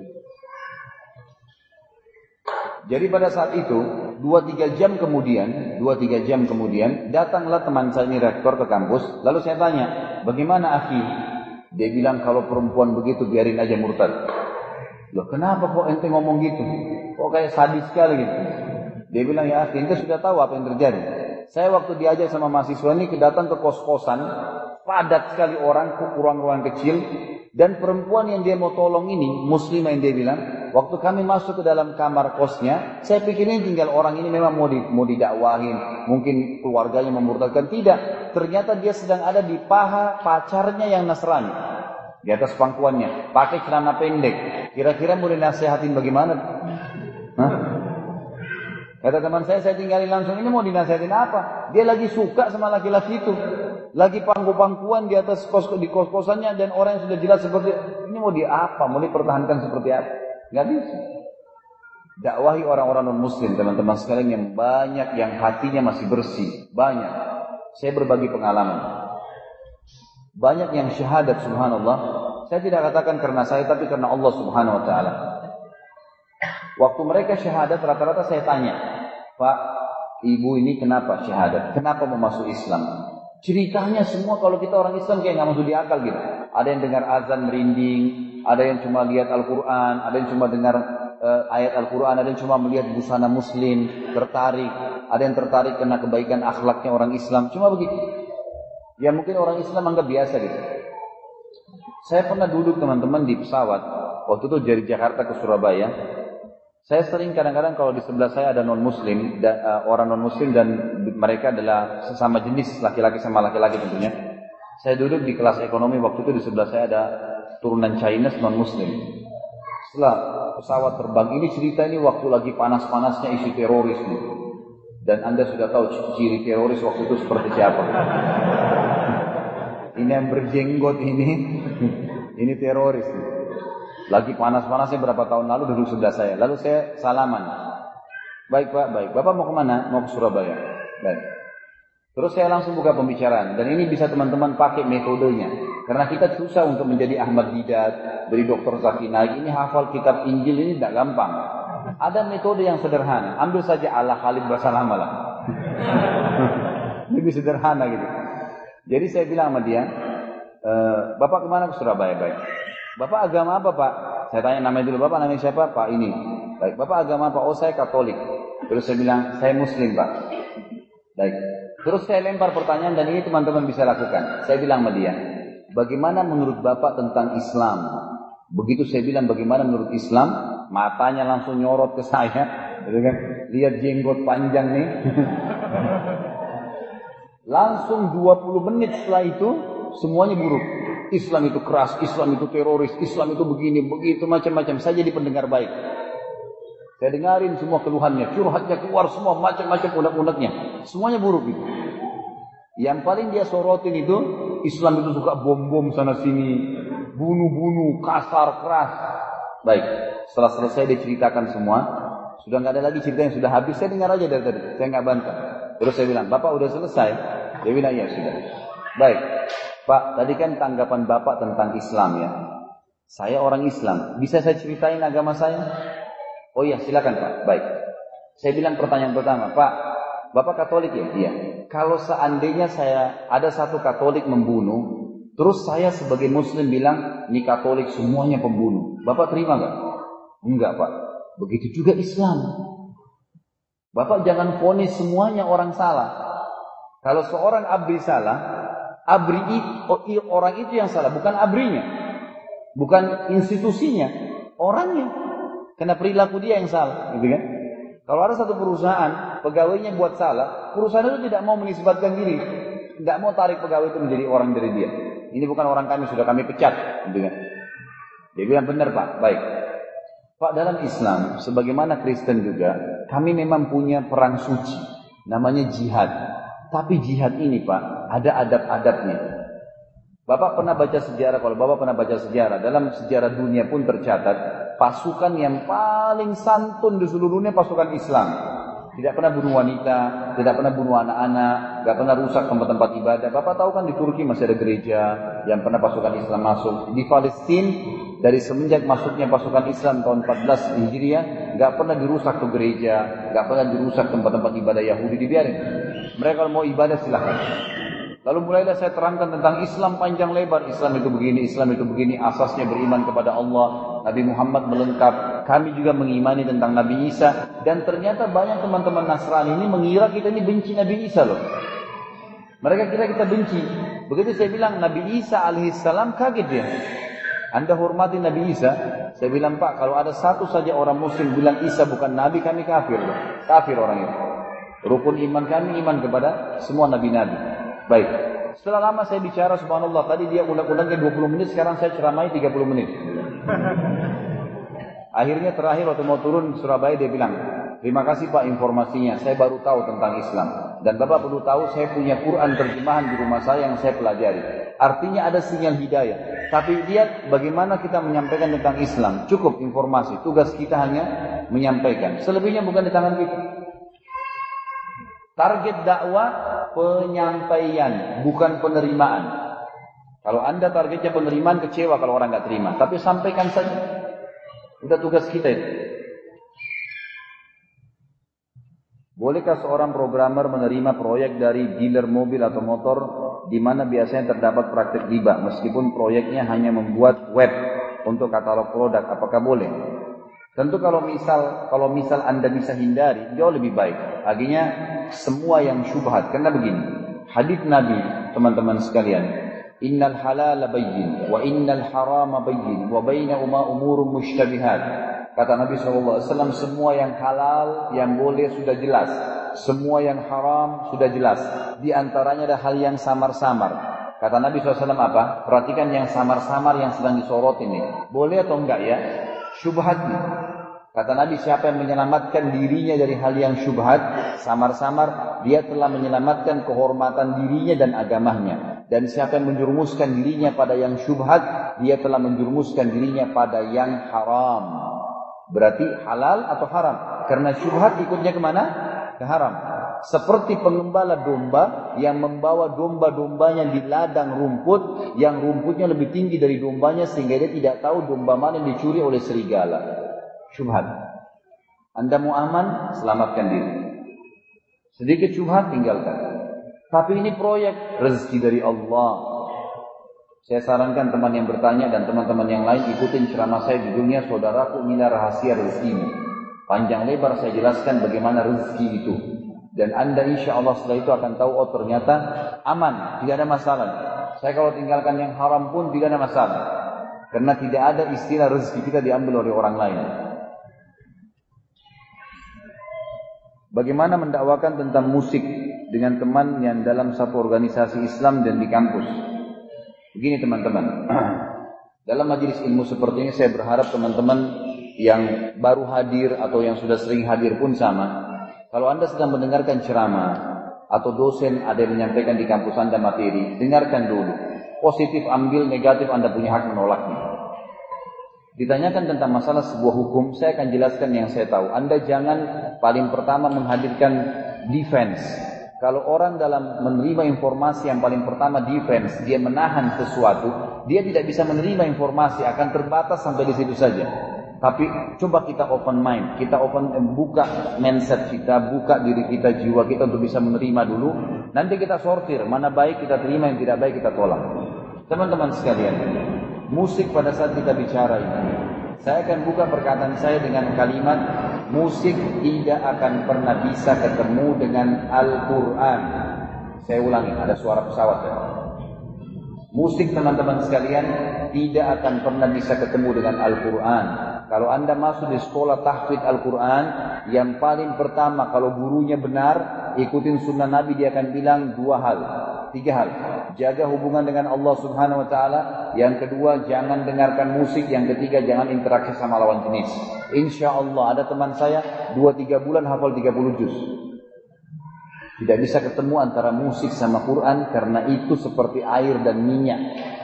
Jadi pada saat itu 2-3 jam kemudian datanglah teman saya ini rektor ke kampus. Lalu saya tanya, bagaimana akhi? Dia bilang kalau perempuan begitu biarin aja murtad. Loh kenapa kok ente ngomong gitu? Kok kayak sadis sekali gitu? Dia bilang, ya akhi, ente sudah tahu apa yang terjadi. Saya waktu diajak sama mahasiswa ini datang ke kos-kosan, padat sekali orang, ruang-ruang kecil, dan perempuan yang dia mau tolong ini, muslimah yang dia bilang, waktu kami masuk ke dalam kamar kosnya, saya pikir ini tinggal orang ini memang mau didakwahin, mungkin keluarganya memurtadkan. Tidak, ternyata dia sedang ada di paha pacarnya yang Nasrani, di atas pangkuannya, pakai celana pendek. Kira-kira mau dinasihatin bagaimana? Hah? Kata teman saya tinggalin langsung, ini mau dinasihatin apa? Dia lagi suka sama laki-laki itu, lagi pangku-pangkuan di atas di kos-kosannya, dan orang yang sudah jelas seperti ini mau dia apa? Mau dipertahankan seperti apa? Gak bisa. Dakwahi orang-orang non-muslim, teman-teman sekalian, yang banyak yang hatinya masih bersih, banyak. Saya berbagi pengalaman. Banyak yang syahadat, subhanallah. Saya tidak katakan karena saya, tapi karena Allah subhanahu wa ta'ala. Waktu mereka syahadat, rata-rata saya tanya, Pak, ibu ini kenapa syahadat? Kenapa mau masuk Islam? Ceritanya semua kalau kita orang Islam kayak nggak masuk di akal gitu. Ada yang dengar azan merinding, ada yang cuma lihat Al-Quran, ada yang cuma dengar ayat Al-Quran, ada yang cuma melihat busana muslim, tertarik. Ada yang tertarik karena kebaikan akhlaknya orang Islam, cuma begitu. Ya mungkin orang Islam anggap biasa gitu. Saya pernah duduk teman-teman di pesawat, waktu itu dari Jakarta ke Surabaya. Saya sering kadang-kadang kalau di sebelah saya ada non-muslim, orang non-muslim dan mereka adalah sesama jenis, laki-laki sama laki-laki tentunya. Saya duduk di kelas ekonomi, waktu itu di sebelah saya ada turunan Chinese non-muslim. Setelah pesawat terbang, ini cerita ini waktu lagi panas-panasnya isu teroris nih. Dan Anda sudah tahu ciri teroris waktu itu seperti siapa. Ini yang berjenggot ini teroris nih. Lagi panas-panasnya berapa tahun lalu duduk sebelah saya. Lalu saya salaman. Baik Pak, baik. Bapak mau kemana? Mau ke Surabaya. Baik. Terus saya langsung buka pembicaraan. Dan ini bisa teman-teman pakai metodenya. Karena kita susah untuk menjadi Ahmad Didat, dari Dr. Zaki Naik. Ini hafal kitab Injil ini tidak gampang. Ada metode yang sederhana. Ambil saja Allah Khalid Basalam lah. Lebih sederhana gitu. Jadi saya bilang sama dia, Bapak kemana? Ke Surabaya. Baik. Bapak agama apa Pak? Saya tanya namanya dulu. Bapak namanya siapa? Pak ini. Baik. Bapak agama apa? Oh saya Katolik. Terus saya bilang, saya Muslim Pak. Baik. Terus saya lempar pertanyaan dan ini teman-teman bisa lakukan. Saya bilang sama dia, bagaimana menurut Bapak tentang Islam? Begitu saya bilang bagaimana menurut Islam, matanya langsung nyorot ke saya. Gitu kan? Lihat jenggot panjang nih. Langsung 20 menit setelah itu semuanya buruk. Islam itu keras, Islam itu teroris, Islam itu begini, begitu, macam-macam. Saya jadi pendengar baik. Saya dengarin semua keluhannya, curhatnya keluar semua, macam-macam unek-uneknya. Semuanya buruk itu. Yang paling dia sorotin itu, Islam itu suka bom-bom sana-sini, bunuh-bunuh, kasar, keras. Baik, setelah selesai dia ceritakan semua, sudah nggak ada lagi cerita yang sudah habis, saya dengar aja dari tadi, saya nggak bantah. Terus saya bilang, Bapak udah selesai? Dia bilang, iya sudah. Baik. Pak, tadi kan tanggapan Bapak tentang Islam ya. Saya orang Islam, bisa saya ceritain agama saya? Oh iya, silakan Pak. Baik. Saya bilang pertanyaan pertama, Pak, Bapak Katolik ya? Iya. Kalau seandainya saya ada satu Katolik membunuh, terus saya sebagai Muslim bilang, ini Katolik semuanya pembunuh. Bapak terima nggak? Enggak Pak. Begitu juga Islam. Bapak jangan vonis semuanya orang salah. Kalau seorang abri salah, orang itu yang salah, bukan abrinya, bukan institusinya, orangnya. Karena perilaku dia yang salah, gitu kan? Kalau ada satu perusahaan, pegawainya buat salah, perusahaan itu tidak mau menisbatkan diri, tidak mau tarik pegawai itu menjadi orang dari dia. Ini bukan orang kami, sudah kami pecat, gitu kan? Dia bilang benar Pak, baik. Pak, dalam Islam, sebagaimana Kristen juga, kami memang punya perang suci, namanya jihad. Tapi jihad ini Pak, ada adab-adabnya. Bapak pernah baca sejarah, kalau Bapak pernah baca sejarah, dalam sejarah dunia pun tercatat, pasukan yang paling santun di seluruh dunia pasukan Islam. Tidak pernah bunuh wanita, tidak pernah bunuh anak-anak, tidak pernah rusak tempat-tempat ibadah. Bapak tahu kan di Turki masih ada gereja yang pernah pasukan Islam masuk. Di Palestina, dari semenjak masuknya pasukan Islam tahun 14 Hijriah, nggak pernah dirusak tuh gereja, nggak pernah dirusak tempat-tempat ibadah Yahudi, dibiarin. Mereka kalau mau ibadah silahkan. Lalu mulailah saya terangkan tentang Islam panjang lebar. Islam itu begini, Islam itu begini. Asasnya beriman kepada Allah, Nabi Muhammad melengkap. Kami juga mengimani tentang Nabi Isa. Dan ternyata banyak teman-teman Nasrani ini mengira kita ini benci Nabi Isa loh. Mereka kira kita benci. Begitu saya bilang Nabi Isa alaihissalam, kaget dia. Anda hormati Nabi Isa? Saya bilang Pak, kalau ada satu saja orang Muslim bilang Isa bukan Nabi, kami kafir loh. Kafir orang itu. Rukun iman kami iman kepada semua Nabi-Nabi. Baik, setelah lama saya bicara, subhanallah, tadi dia unek-uneknya 20 menit, sekarang saya ceramai 30 menit. Akhirnya terakhir waktu mau turun Surabaya dia bilang, terima kasih Pak informasinya, saya baru tahu tentang Islam. Dan Bapak perlu tahu saya punya Quran terjemahan di rumah saya yang saya pelajari. Artinya ada sinyal hidayah. Tapi lihat bagaimana kita menyampaikan tentang Islam. Cukup informasi, tugas kita hanya menyampaikan. Selebihnya bukan di tangan kita. Target dakwah penyampaian, bukan penerimaan. Kalau Anda targetnya penerimaan, kecewa kalau orang nggak terima. Tapi sampaikan saja. Udah tugas kita itu. Bolehkah seorang programmer menerima proyek dari dealer mobil atau motor di mana biasanya terdapat praktik riba, meskipun proyeknya hanya membuat web untuk katalog produk? Apakah boleh? Tentu kalau misal Anda bisa hindari, jauh lebih baik. Artinya semua yang syubhat. Karena begini, hadis Nabi teman-teman sekalian, innal halala bayyin wa innal harama bayyin wa bainahuma umurun mushtabihat. Kata Nabi SAW, semua yang halal, yang boleh sudah jelas. Semua yang haram sudah jelas. Di antaranya ada hal yang samar-samar. Kata Nabi SAW apa? Perhatikan yang samar-samar yang sedang disorot ini. Boleh atau enggak ya? Syubhatnya. Kata Nabi, siapa yang menyelamatkan dirinya dari hal yang syubhat, samar-samar, dia telah menyelamatkan kehormatan dirinya dan agamanya. Dan siapa yang menjerumuskan dirinya pada yang syubhat, dia telah menjerumuskan dirinya pada yang haram. Berarti halal atau haram? Karena syubhat ikutnya kemana? Ke haram. Seperti pengembala domba yang membawa domba-dombanya di ladang rumput, yang rumputnya lebih tinggi dari dombanya sehingga dia tidak tahu domba mana yang dicuri oleh serigala. Syubhat. Anda mau aman, selamatkan diri. Sedikit syubhat, tinggalkan. Tapi ini proyek rezeki dari Allah. Saya sarankan teman yang bertanya dan teman-teman yang lain ikutin ceramah saya judulnya Saudaraku Inilah Rahasia Rezekimu. Panjang lebar saya jelaskan bagaimana rezeki itu. Dan Anda insya Allah setelah itu akan tahu, oh ternyata aman, tidak ada masalah. Saya kalau tinggalkan yang haram pun tidak ada masalah. Karena tidak ada istilah rezeki kita diambil oleh orang lain. Bagaimana mendakwakan tentang musik dengan teman yang dalam satu organisasi Islam dan di kampus? Begini teman-teman, dalam majelis ilmu seperti ini saya berharap teman-teman yang baru hadir atau yang sudah sering hadir pun sama. Kalau Anda sedang mendengarkan ceramah atau dosen ada yang menyampaikan di kampus Anda materi, dengarkan dulu. Positif ambil, negatif Anda punya hak menolaknya. Ditanyakan tentang masalah sebuah hukum, saya akan jelaskan yang saya tahu. Anda jangan paling pertama menghadirkan defense. Kalau orang dalam menerima informasi yang paling pertama defense, dia menahan sesuatu, dia tidak bisa menerima informasi, akan terbatas sampai di situ saja. Tapi coba kita open mind, kita buka mindset kita, buka diri kita, jiwa kita untuk bisa menerima dulu. Nanti kita sortir, mana baik kita terima, yang tidak baik kita tolak. Teman-teman sekalian, musik pada saat kita bicara ini, saya akan buka perkataan saya dengan kalimat, musik tidak akan pernah bisa ketemu dengan Al-Quran. Saya ulangi, ada suara pesawat ya. Musik teman-teman sekalian tidak akan pernah bisa ketemu dengan Al-Quran. Kalau Anda masuk di sekolah tahfidz Al-Quran, yang paling pertama kalau gurunya benar, ikutin sunnah Nabi, dia akan bilang 3 hal. Jaga hubungan dengan Allah Subhanahu wa taala. Yang kedua, jangan dengarkan musik. Yang ketiga, jangan interaksi sama lawan jenis. Insya Allah ada teman saya 2-3 bulan hafal 30 juz. Tidak bisa ketemu antara musik sama Quran karena itu seperti air dan minyak.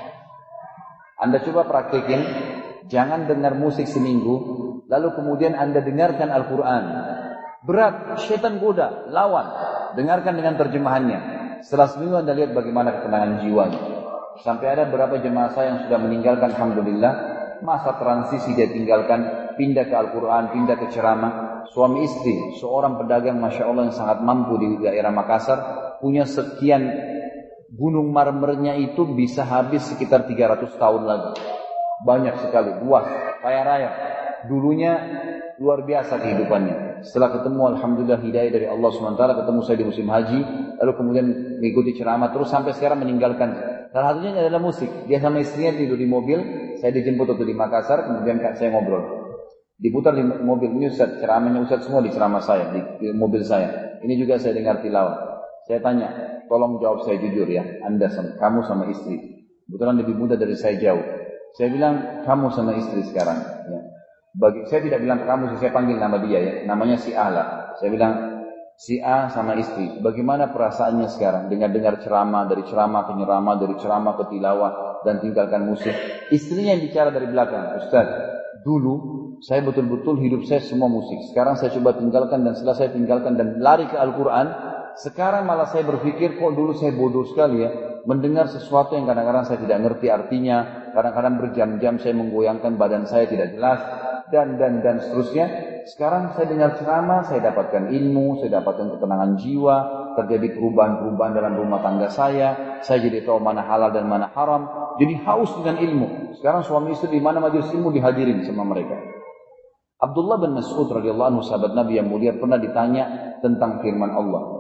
Anda coba praktekin, jangan dengar musik seminggu, lalu kemudian Anda dengarkan Al-Quran. Berat, syaitan goda, lawan. Dengarkan dengan terjemahannya. Setelah seminggu Anda lihat bagaimana ketenangan jiwanya. Sampai ada beberapa jemaah saya yang sudah meninggalkan, alhamdulillah, masa transisi dia tinggalkan, pindah ke Al-Quran, pindah ke ceramah. Suami istri, seorang pedagang Masya Allah yang sangat mampu di daerah Makassar, punya sekian gunung marmernya itu bisa habis sekitar 300 tahun lagi. Banyak sekali, luas, kaya raya. Dulunya luar biasa kehidupannya. Setelah ketemu alhamdulillah hidayah dari Allah SWT, ketemu saya di musim haji, lalu kemudian mengikuti ceramah terus sampai sekarang meninggalkan. Salah satunya adalah musik. Dia sama istrinya tidur di mobil, saya dijemput waktu di Makassar, kemudian saya ngobrol. Diputar di mobil ini Ustaz, ceramahnya Ustaz semua di ceramah saya, di mobil saya. Ini juga saya dengar tilawah. Saya tanya, tolong jawab saya jujur ya, kamu sama istri. Kebetulan lebih muda dari saya jauh. Saya bilang, kamu sama istri sekarang. Ya. Saya tidak bilang ke kamu, saya panggil nama dia ya. Namanya si A lah. Saya bilang, si A sama istri. Bagaimana perasaannya sekarang? Dengar ceramah, dari ceramah ke ceramah, dari ceramah ke tilawah, dan tinggalkan musik. Istrinya yang bicara dari belakang, Ustaz, dulu saya betul-betul hidup saya semua musik. Sekarang saya coba tinggalkan, dan setelah saya tinggalkan dan lari ke Al-Quran, sekarang malah saya berpikir, kok dulu saya bodoh sekali ya. Mendengar sesuatu yang kadang-kadang saya tidak ngerti artinya, kadang-kadang berjam-jam saya menggoyangkan badan saya tidak jelas, dan seterusnya. Sekarang saya dengar ceramah, saya dapatkan ilmu, saya dapatkan ketenangan jiwa, terjadi perubahan-perubahan dalam rumah tangga saya jadi tahu mana halal dan mana haram, jadi haus dengan ilmu. Sekarang suami istri di mana majelis ilmu dihadirin sama mereka. Abdullah bin Mas'ud radhiyallahu anhu, sahabat Nabi yang mulia, pernah ditanya tentang firman Allah.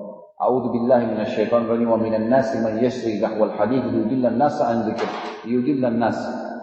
A'udzu billahi minasyaitonir rajim wa minan nasi man yashri lahwal hadits yudillan nas an dzikr yudillan nas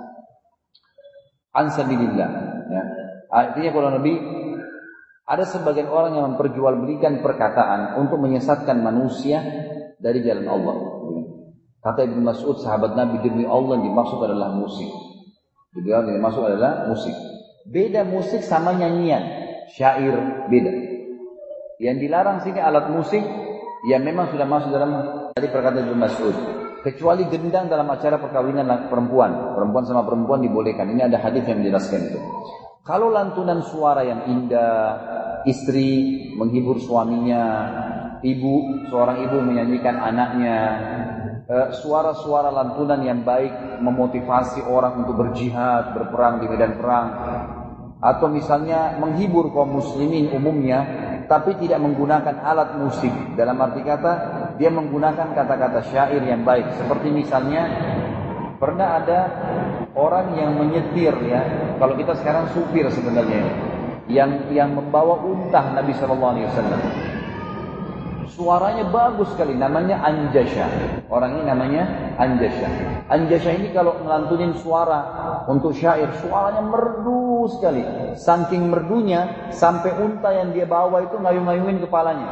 an sabilillah. Ya. Artinya kalau Nabi ada sebagian orang yang memperjualbelikan perkataan untuk menyesatkan manusia dari jalan Allah. Kata Ibnu Mas'ud, sahabat Nabi, demi Allah yang dimaksud adalah musik. Demi Allah yang dimaksud adalah musik. Beda musik sama nyanyian, syair, beda. Yang dilarang sini alat musik yang memang sudah masuk dalam tadi perkataan Ibnu Mas'ud. Kecuali gendang dalam acara perkawinan perempuan. Perempuan sama perempuan dibolehkan. Ini ada hadis yang menjelaskan itu. Kalau lantunan suara yang indah, istri menghibur suaminya, seorang ibu menyanyikan anaknya, suara-suara lantunan yang baik memotivasi orang untuk berjihad, berperang di medan perang, atau misalnya menghibur kaum muslimin umumnya, tapi tidak menggunakan alat musik. Dalam arti kata, dia menggunakan kata-kata syair yang baik. Seperti misalnya, pernah ada orang yang menyetir, ya, kalau kita sekarang supir sebenarnya, yang membawa unta Nabi SAW. Suaranya bagus sekali, namanya Anjasha. Orang ini namanya Anjasha. Anjasha ini kalau melantunin suara untuk syair, suaranya merdu sekali. Saking merdunya, sampai unta yang dia bawa itu ngayung-ngayungin kepalanya.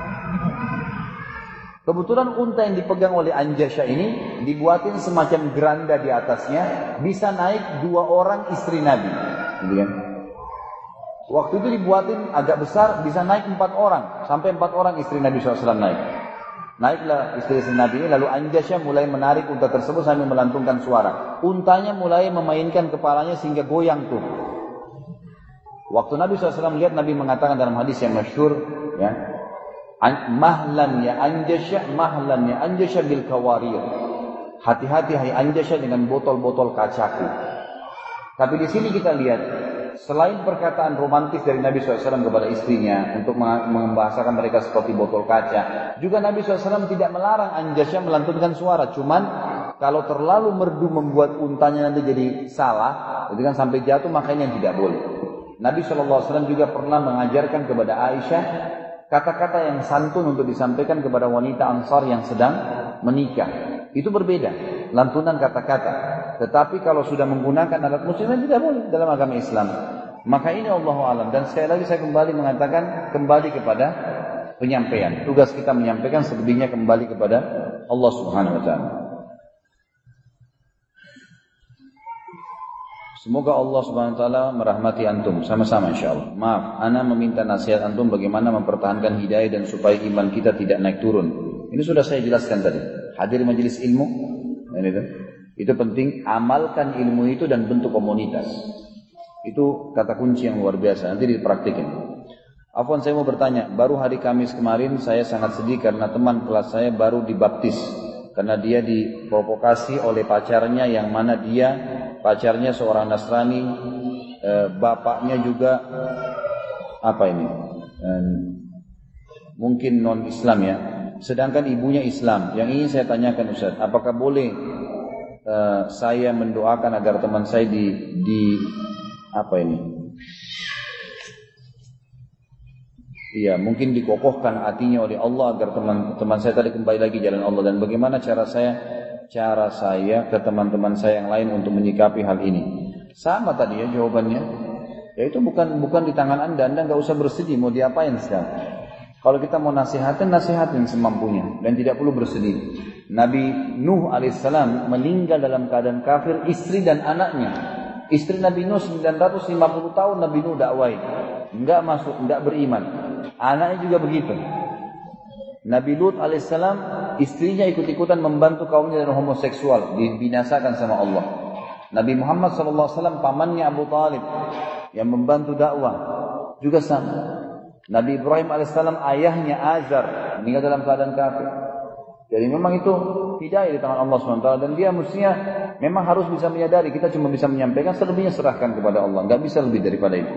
Kebetulan unta yang dipegang oleh Anjasha ini dibuatin semacam geranda di atasnya, bisa naik 2 orang istri Nabi. Gitu kan? Waktu itu dibuatin agak besar, bisa naik 4 orang. Sampai 4 orang istri Nabi SAW naik. Naiklah istri Nabi ini, lalu Anjasha mulai menarik unta tersebut sambil melantungkan suara. Untanya mulai memainkan kepalanya sehingga goyang tuh. Waktu Nabi SAW melihat, Nabi mengatakan dalam hadis yang masyhur, ya, mahlan ya Anjasha, mahlan ya Anjasha bil kawarir. Hati-hati hai Anjasha dengan botol-botol kacaku. Tapi di sini kita lihat, selain perkataan romantis dari Nabi SAW kepada istrinya untuk membahasakan mereka seperti botol kaca, juga Nabi SAW tidak melarang Anjasha melantunkan suara. Cuman kalau terlalu merdu membuat untanya nanti jadi salah, itu kan sampai jatuh, makanya tidak boleh. Nabi SAW juga pernah mengajarkan kepada Aisyah kata-kata yang santun untuk disampaikan kepada wanita Ansar yang sedang menikah. Itu berbeda, lantunan kata-kata. Tetapi kalau sudah menggunakan alat musik, tidak boleh dalam agama Islam. Maka ini Allahu a'lam. Dan sekali lagi saya kembali mengatakan, kembali kepada penyampaian. Tugas kita menyampaikan, selebihnya kembali kepada Allah Subhanahu wa taala. Semoga Allah Subhanahu wa taala merahmati antum sama-sama insyaallah. Maaf, ana meminta nasihat antum bagaimana mempertahankan hidayah dan supaya iman kita tidak naik turun. Ini sudah saya jelaskan tadi. Hadir majelis ilmu, itu penting, amalkan ilmu itu dan bentuk komunitas. Itu kata kunci yang luar biasa, nanti dipraktikin. Afwan, saya mau bertanya, baru hari Kamis kemarin saya sangat sedih karena teman kelas saya baru dibaptis. Karena dia diprovokasi oleh pacarnya, yang mana dia pacarnya seorang Nasrani, bapaknya juga mungkin non Islam ya. Sedangkan ibunya Islam. Yang ingin saya tanyakan Ustaz, apakah boleh saya mendoakan agar teman saya mungkin dikokohkan hatinya oleh Allah agar teman saya tadi kembali lagi jalan Allah, dan bagaimana cara saya ke teman-teman saya yang lain untuk menyikapi hal ini? Sama tadi ya jawabannya. Ya itu bukan di tangan Anda nggak usah bersedih mau diapain sekarang. Kalau kita mau nasihatin semampunya dan tidak perlu bersedih. Nabi Nuh alaihissalam meninggal dalam keadaan kafir, istri dan anaknya. Istri Nabi Nuh 950 tahun Nabi Nuh dakwai, enggak masuk, enggak beriman. Anaknya juga begitu. Nabi Lut alaihissalam, istrinya ikut-ikutan membantu kaumnya dengan homoseksual, dibinasakan sama Allah. Nabi Muhammad SAW, pamannya Abu Talib yang membantu dakwah, juga sama. Nabi Ibrahim alaihissalam, ayahnya Azar, meninggal dalam keadaan kafir. Jadi memang itu hidayah di tangan Allah SWT, dan dia mestinya memang harus bisa menyadari, kita cuma bisa menyampaikan, selebihnya serahkan kepada Allah, nggak bisa lebih daripada itu.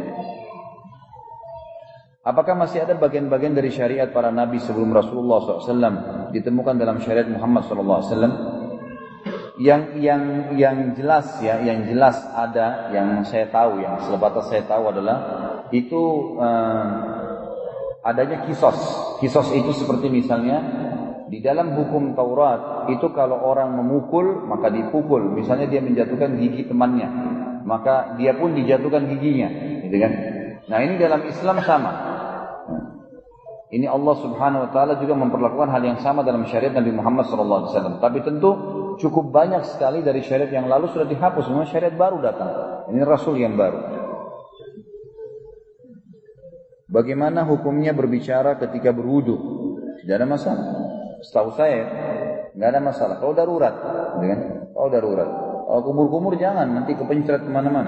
Apakah masih ada bagian-bagian dari syariat para nabi sebelum Rasulullah SAW ditemukan dalam syariat Muhammad SAW? Yang jelas ya, yang jelas ada, yang saya tahu, yang sebatas saya tahu adalah itu adanya kisos Kisos itu seperti misalnya di dalam hukum Taurat itu kalau orang memukul maka dipukul. Misalnya dia menjatuhkan gigi temannya, maka dia pun dijatuhkan giginya, gitu kan? Nah ini dalam Islam sama. Ini Allah Subhanahu Wa Taala juga memperlakukan hal yang sama dalam syariat Nabi Muhammad SAW. Tapi tentu cukup banyak sekali dari syariat yang lalu sudah dihapus, semua syariat baru datang. Ini Rasul yang baru. Bagaimana hukumnya berbicara ketika berwudu? Tidak ada masalah. Setahu saya nggak ada masalah. Kalau darurat, kan? Kalau darurat. Kalau kumur-kumur jangan, nanti kepencet kemana-mana.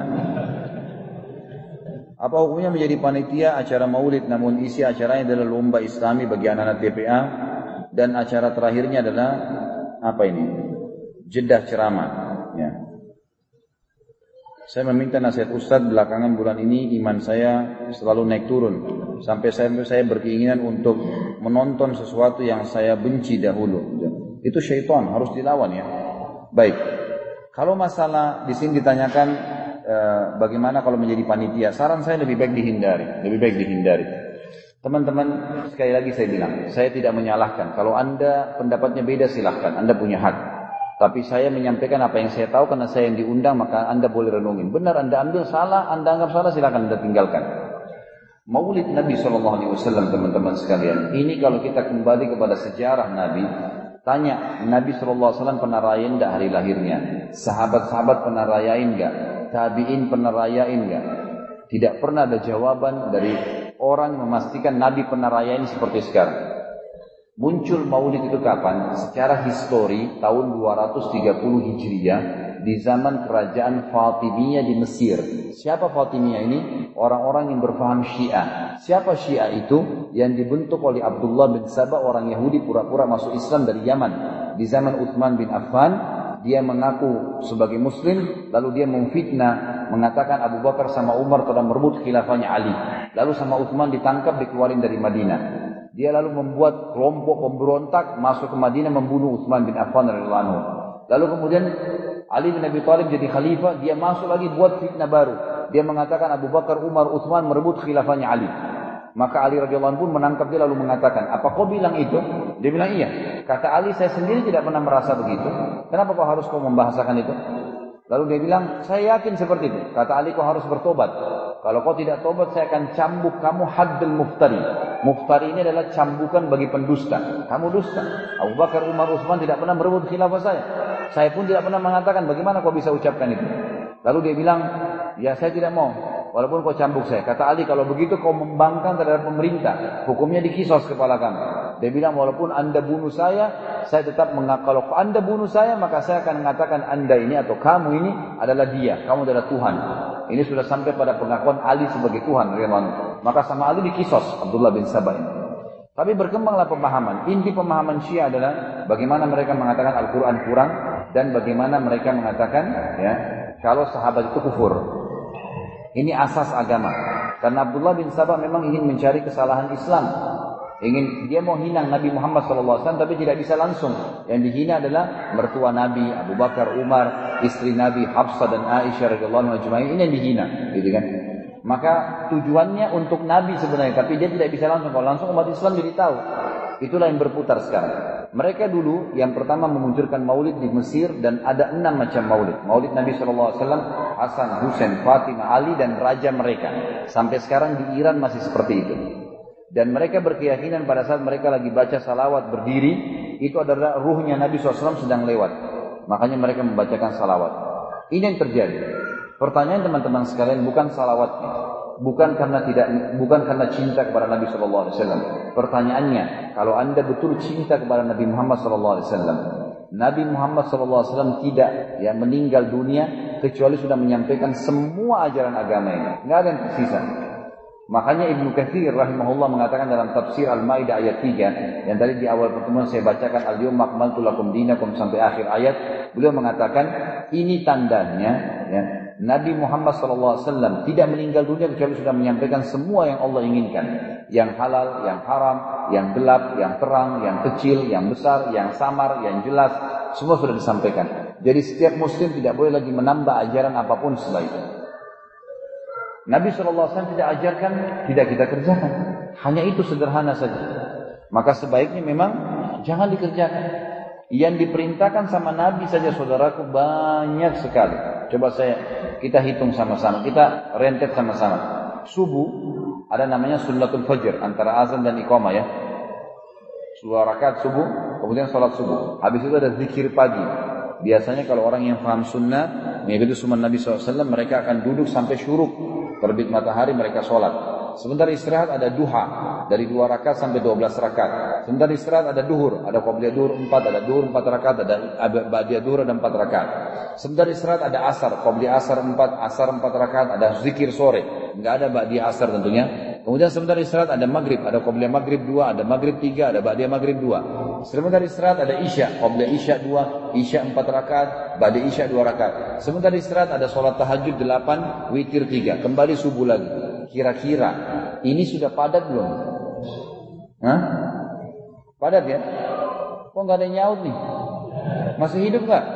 Apa hukumnya menjadi panitia acara maulid namun isi acaranya adalah lomba islami bagi anak-anak TPA dan acara terakhirnya adalah apa ini? Jeddah ceramah. Ya. Saya meminta nasihat Ustadz belakangan bulan ini iman saya selalu naik turun sampai saya berkeinginan untuk menonton sesuatu yang saya benci dahulu. Itu syaitan, harus dilawan ya. Baik. Kalau masalah di sini ditanyakan bagaimana kalau menjadi panitia, saran saya lebih baik dihindari. Teman-teman, sekali lagi saya bilang, saya tidak menyalahkan. Kalau Anda pendapatnya beda silahkan, Anda punya hak. Tapi saya menyampaikan apa yang saya tahu karena saya yang diundang, maka Anda boleh renungin. Benar Anda ambil salah, Anda anggap salah, silahkan Anda tinggalkan. Maulid Nabi SAW, teman-teman sekalian, ini kalau kita kembali kepada sejarah Nabi, tanya Nabi SAW pernah rayain enggak hari lahirnya? Sahabat-sahabat pernah rayain enggak? Tabi'in pernah rayain enggak? Tidak pernah ada jawaban dari orang memastikan Nabi pernah rayain seperti sekarang. Muncul maulid itu kapan? Secara histori tahun 230 Hijriah di zaman kerajaan Fatimiyah di Mesir. Siapa Fatimiyah ini? Orang-orang yang berfaham Syiah. Siapa Syiah itu? Yang dibentuk oleh Abdullah bin Sabah, orang Yahudi pura-pura masuk Islam dari Yaman. Di zaman Utsman bin Affan, dia mengaku sebagai muslim, lalu dia memfitnah, mengatakan Abu Bakar sama Umar telah merebut khilafahnya Ali. Lalu sama Utsman ditangkap, dikeluarin dari Madinah. Dia lalu membuat kelompok pemberontak masuk ke Madinah membunuh Utsman bin Affan radhiyallahu anhu. Lalu kemudian Ali bin Abi Thalib jadi khalifah, dia masuk lagi buat fitnah baru. Dia mengatakan Abu Bakar, Umar, Utsman merebut khilafahnya Ali. Maka Ali radhiyallahu anhu pun menangkap dia lalu mengatakan, "Apa kau bilang itu?" Dia bilang, "Iya." Kata Ali, "Saya sendiri tidak pernah merasa begitu. Kenapa kau harus membahasakan itu?" Lalu dia bilang, "Saya yakin seperti itu." Kata Ali, "Kau harus bertobat. Kalau kau tidak tobat, saya akan cambuk kamu haddul muftari." Muftari ini adalah cambukan bagi pendusta. Kamu dusta. Abu Bakar, Umar, Utsman tidak pernah merebut khilafah saya. Saya pun tidak pernah mengatakan, bagaimana kau bisa ucapkan itu? Lalu dia bilang, "Ya saya tidak mau, walaupun kau cambuk saya." Kata Ali, "Kalau begitu kau membangkang terhadap pemerintah. Hukumnya dikisos kepala kamu." Dia bilang, "Walaupun anda bunuh saya tetap kalau anda bunuh saya, maka saya akan mengatakan anda ini atau kamu ini adalah dia. Kamu adalah Tuhan." Ini sudah sampai pada pengakuan Ali sebagai Tuhan. Maka sama Ali dikisos Abdullah bin Sabah ini. Tapi berkembanglah pemahaman. Inti pemahaman Syiah adalah bagaimana mereka mengatakan Al-Quran kurang dan bagaimana mereka mengatakan ya kalau sahabat itu kufur. Ini asas agama. Karena Abdullah bin Sabah memang ingin mencari kesalahan Islam. Dia mau hina Nabi Muhammad SAW tapi tidak bisa langsung. Yang dihina adalah mertua Nabi, Abu Bakar, Umar, istri Nabi Hafsah dan Aisyah radhiyallahu anha ajma'in. Ini yang dihina, gitu kan? Maka tujuannya untuk Nabi sebenarnya, tapi dia tidak bisa langsung. Kalau langsung umat Islam jadi tahu. Itulah yang berputar sekarang. Mereka dulu yang pertama memunculkan maulid di Mesir dan ada 6 macam maulid. Maulid Nabi SAW, Hasan, Husain, Fatimah, Ali dan raja mereka. Sampai sekarang di Iran masih seperti itu. Dan mereka berkeyakinan pada saat mereka lagi baca salawat berdiri, itu adalah ruhnya Nabi SAW sedang lewat. Makanya mereka membacakan salawat. Ini yang terjadi. Pertanyaan teman-teman sekalian bukan salawatnya, bukan karena cinta kepada Nabi SAW. Pertanyaannya, kalau anda betul cinta kepada Nabi Muhammad SAW, Nabi Muhammad SAW tidak meninggal dunia kecuali sudah menyampaikan semua ajaran agama ini. Nggak ada yang tersisa. Makanya Ibnu Katsir rahimahullah mengatakan dalam tafsir Al-Maidah ayat 3 yang tadi di awal pertemuan saya bacakan al-yawma akmaltu lakum dinakum sampai akhir ayat, beliau mengatakan ini tandanya Nabi Muhammad SAW tidak meninggal dunia kecuali sudah menyampaikan semua yang Allah inginkan, yang halal, yang haram, yang gelap, yang terang, yang kecil, yang besar, yang samar, yang jelas, semua sudah disampaikan. Jadi setiap muslim tidak boleh lagi menambah ajaran apapun setelah itu. Nabi SAW tidak ajarkan, tidak kita kerjakan. Hanya itu sederhana saja. Maka sebaiknya memang jangan dikerjakan. Yang diperintahkan sama Nabi saja saudaraku banyak sekali. Coba kita hitung sama-sama, kita rentet sama-sama. Subuh ada namanya sunnatul fajr, antara azan dan iqamah ya. 2 rakaat subuh, kemudian sholat subuh. Habis itu ada zikir pagi. Biasanya kalau orang yang paham sunnah, mengikuti sunnah Nabi SAW, mereka akan duduk sampai syuruk. Terbit matahari mereka sholat. Sebentar istirahat ada duha, dari 2 rakaat sampai 12 rakaat. Sebentar istirahat ada duhur, ada qabliyah duhur 4, ada duhur 4 rakaat, ada ba'diyah duhur ada 4 rakaat. Sebentar istirahat ada asar, qabliyah asar 4, asar 4 rakaat, ada zikir sore. Enggak ada ba'diyah asar tentunya. Kemudian sebentar istirahat ada maghrib, ada qabliyah maghrib 2, ada maghrib 3, ada ba'diyah maghrib 2. Sebentar istirahat ada isya, qabliyah isya 2, isya 4 rakaat, ba'diyah isya 2 rakaat. Sebentar istirahat ada sholat tahajud 8, witir 3, kembali subuh lagi. Kira-kira ini sudah padat belum? Hah? Padat ya? Kok nggak ada yang nyaut nih? Masih hidup nggak?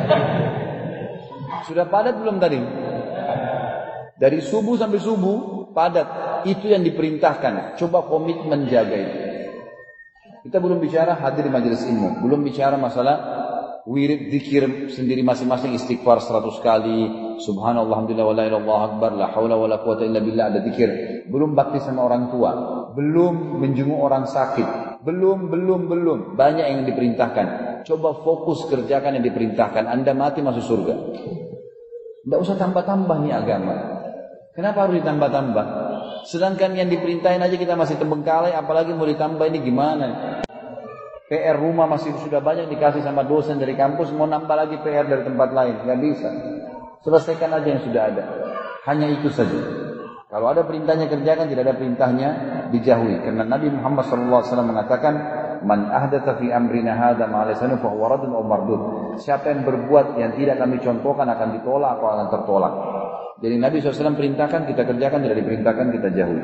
Sudah padat belum tadi? Dari subuh sampai subuh padat. Itu yang diperintahkan. Coba komitmen jaga itu. Kita belum bicara hadir di majelis ilmu, belum bicara masalah wirid zikir sendiri masing-masing, istighfar 100 kali, subhanallah, alhamdulillah, wala ilaha illallah akbar, la haula wala quwata illa billah, ada zikir. Belum bakti sama orang tua, belum menjenguk orang sakit, belum. Banyak yang diperintahkan. Coba fokus kerjakan yang diperintahkan. Anda mati masuk surga. Tidak usah tambah-tambah nih agama. Kenapa harus ditambah-tambah? Sedangkan yang diperintahin aja kita masih terbengkalai, apalagi mau ditambah ini gimana? PR rumah masih sudah banyak dikasih sama dosen dari kampus, mau nambah lagi PR dari tempat lain, nggak bisa. Selesaikan aja yang sudah ada. Hanya itu saja. Kalau ada perintahnya kerjakan, tidak ada perintahnya dijauhi. Karena Nabi Muhammad SAW mengatakan, "Man ahdatsa fi amrina hadza ma laysa fa huwa raddun aw mardud." Siapa yang berbuat yang tidak kami contohkan akan ditolak atau akan tertolak. Jadi Nabi SAW perintahkan, kita kerjakan, tidak diperintahkan, kita jauhi.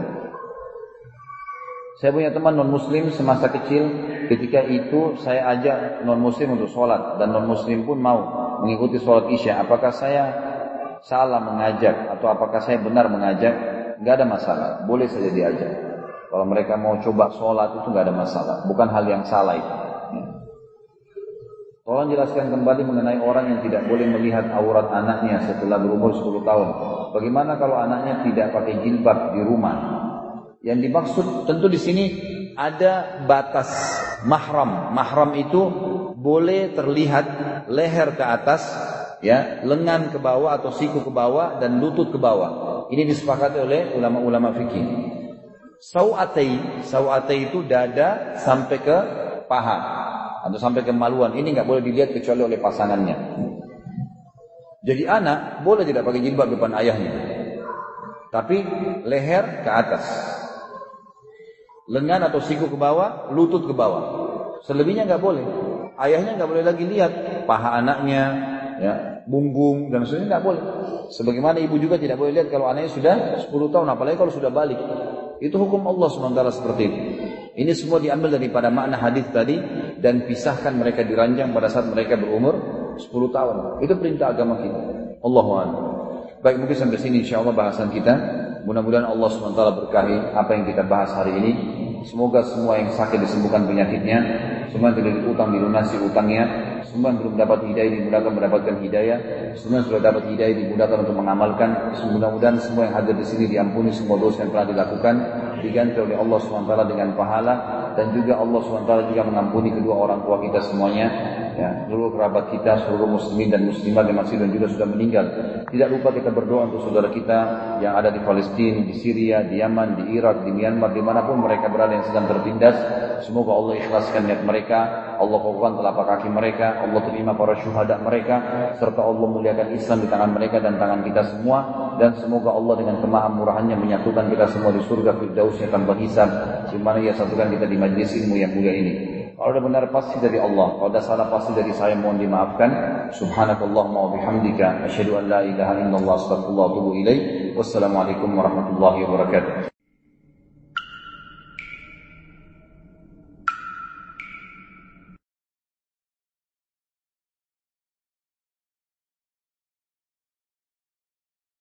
Saya punya teman non-muslim semasa kecil, ketika itu saya ajak non-muslim untuk sholat, dan non-muslim pun mau mengikuti sholat isya. Apakah saya salah mengajak, atau apakah saya benar mengajak? Nggak ada masalah, boleh saja diajak. Kalau mereka mau coba sholat itu nggak ada masalah, bukan hal yang salah itu. Tolong jelaskan kembali mengenai orang yang tidak boleh melihat aurat anaknya setelah berumur 10 tahun. Bagaimana kalau anaknya tidak pakai jilbab di rumah? Yang dimaksud tentu di sini ada batas mahram. Mahram itu boleh terlihat leher ke atas, ya, lengan ke bawah atau siku ke bawah dan lutut ke bawah. Ini disepakati oleh ulama-ulama fikih. Sau'atai itu dada sampai ke paha atau sampai ke maluan. Ini nggak boleh dilihat kecuali oleh pasangannya. Jadi anak boleh tidak pakai jilbab depan ayahnya, tapi leher ke atas, lengan atau siku ke bawah, lutut ke bawah. Selebihnya nggak boleh. Ayahnya nggak boleh lagi lihat paha anaknya, ya, punggung dan sebagainya, nggak boleh. Sebagaimana ibu juga tidak boleh lihat kalau anaknya sudah 10 tahun, apalagi kalau sudah balik. Itu hukum Allah SWT seperti itu. Ini semua diambil daripada makna hadis tadi, dan pisahkan mereka diranjang pada saat mereka berumur 10 tahun. Itu perintah agama kita. Allahu a'lam. Baik, mungkin sampai sini insyaallah bahasan kita. Mudah-mudahan Allah SWT berkahi apa yang kita bahas hari ini. Semoga semua yang sakit disembuhkan penyakitnya, semua yang tidak utang dilunasi utangnya, semua yang belum dapat hidayah dimudahkan mendapatkan hidayah, semua yang sudah dapat hidayah dimudahkan untuk mengamalkan. Mudah-mudahan semua yang hadir di sini diampuni semua dosa yang telah dilakukan, diganti oleh Allah SWT dengan pahala, dan juga Allah SWT juga mengampuni kedua orang tua kita semuanya, ya, seluruh kerabat kita, seluruh muslimin dan muslimat yang masih dan juga sudah meninggal. Tidak lupa kita berdoa untuk saudara kita yang ada di Palestina, di Syria, di Yaman, di Irak, di Myanmar, dimanapun mereka berada yang sedang tertindas. Semoga Allah ikhlaskan niat mereka, Allah kokohkan telapak kaki mereka, Allah terima para syuhada mereka, serta Allah muliakan Islam di tangan mereka dan tangan kita semua. Dan semoga Allah dengan kemahamurahannya menyatukan kita semua di surga Firdaus yang tanpa hisab, di mana Ia satukan kita di majlis ilmu yang mulia ini. Kalau ada benar pasti dari Allah, kalau ada salah pasti dari saya, mohon dimaafkan. Subhanakallahumma wa bihamdika, asyhadu an la ilaha illallah, astaghfirullah wa atubu ilaik. Wassalamualaikum warahmatullahi wabarakatuh.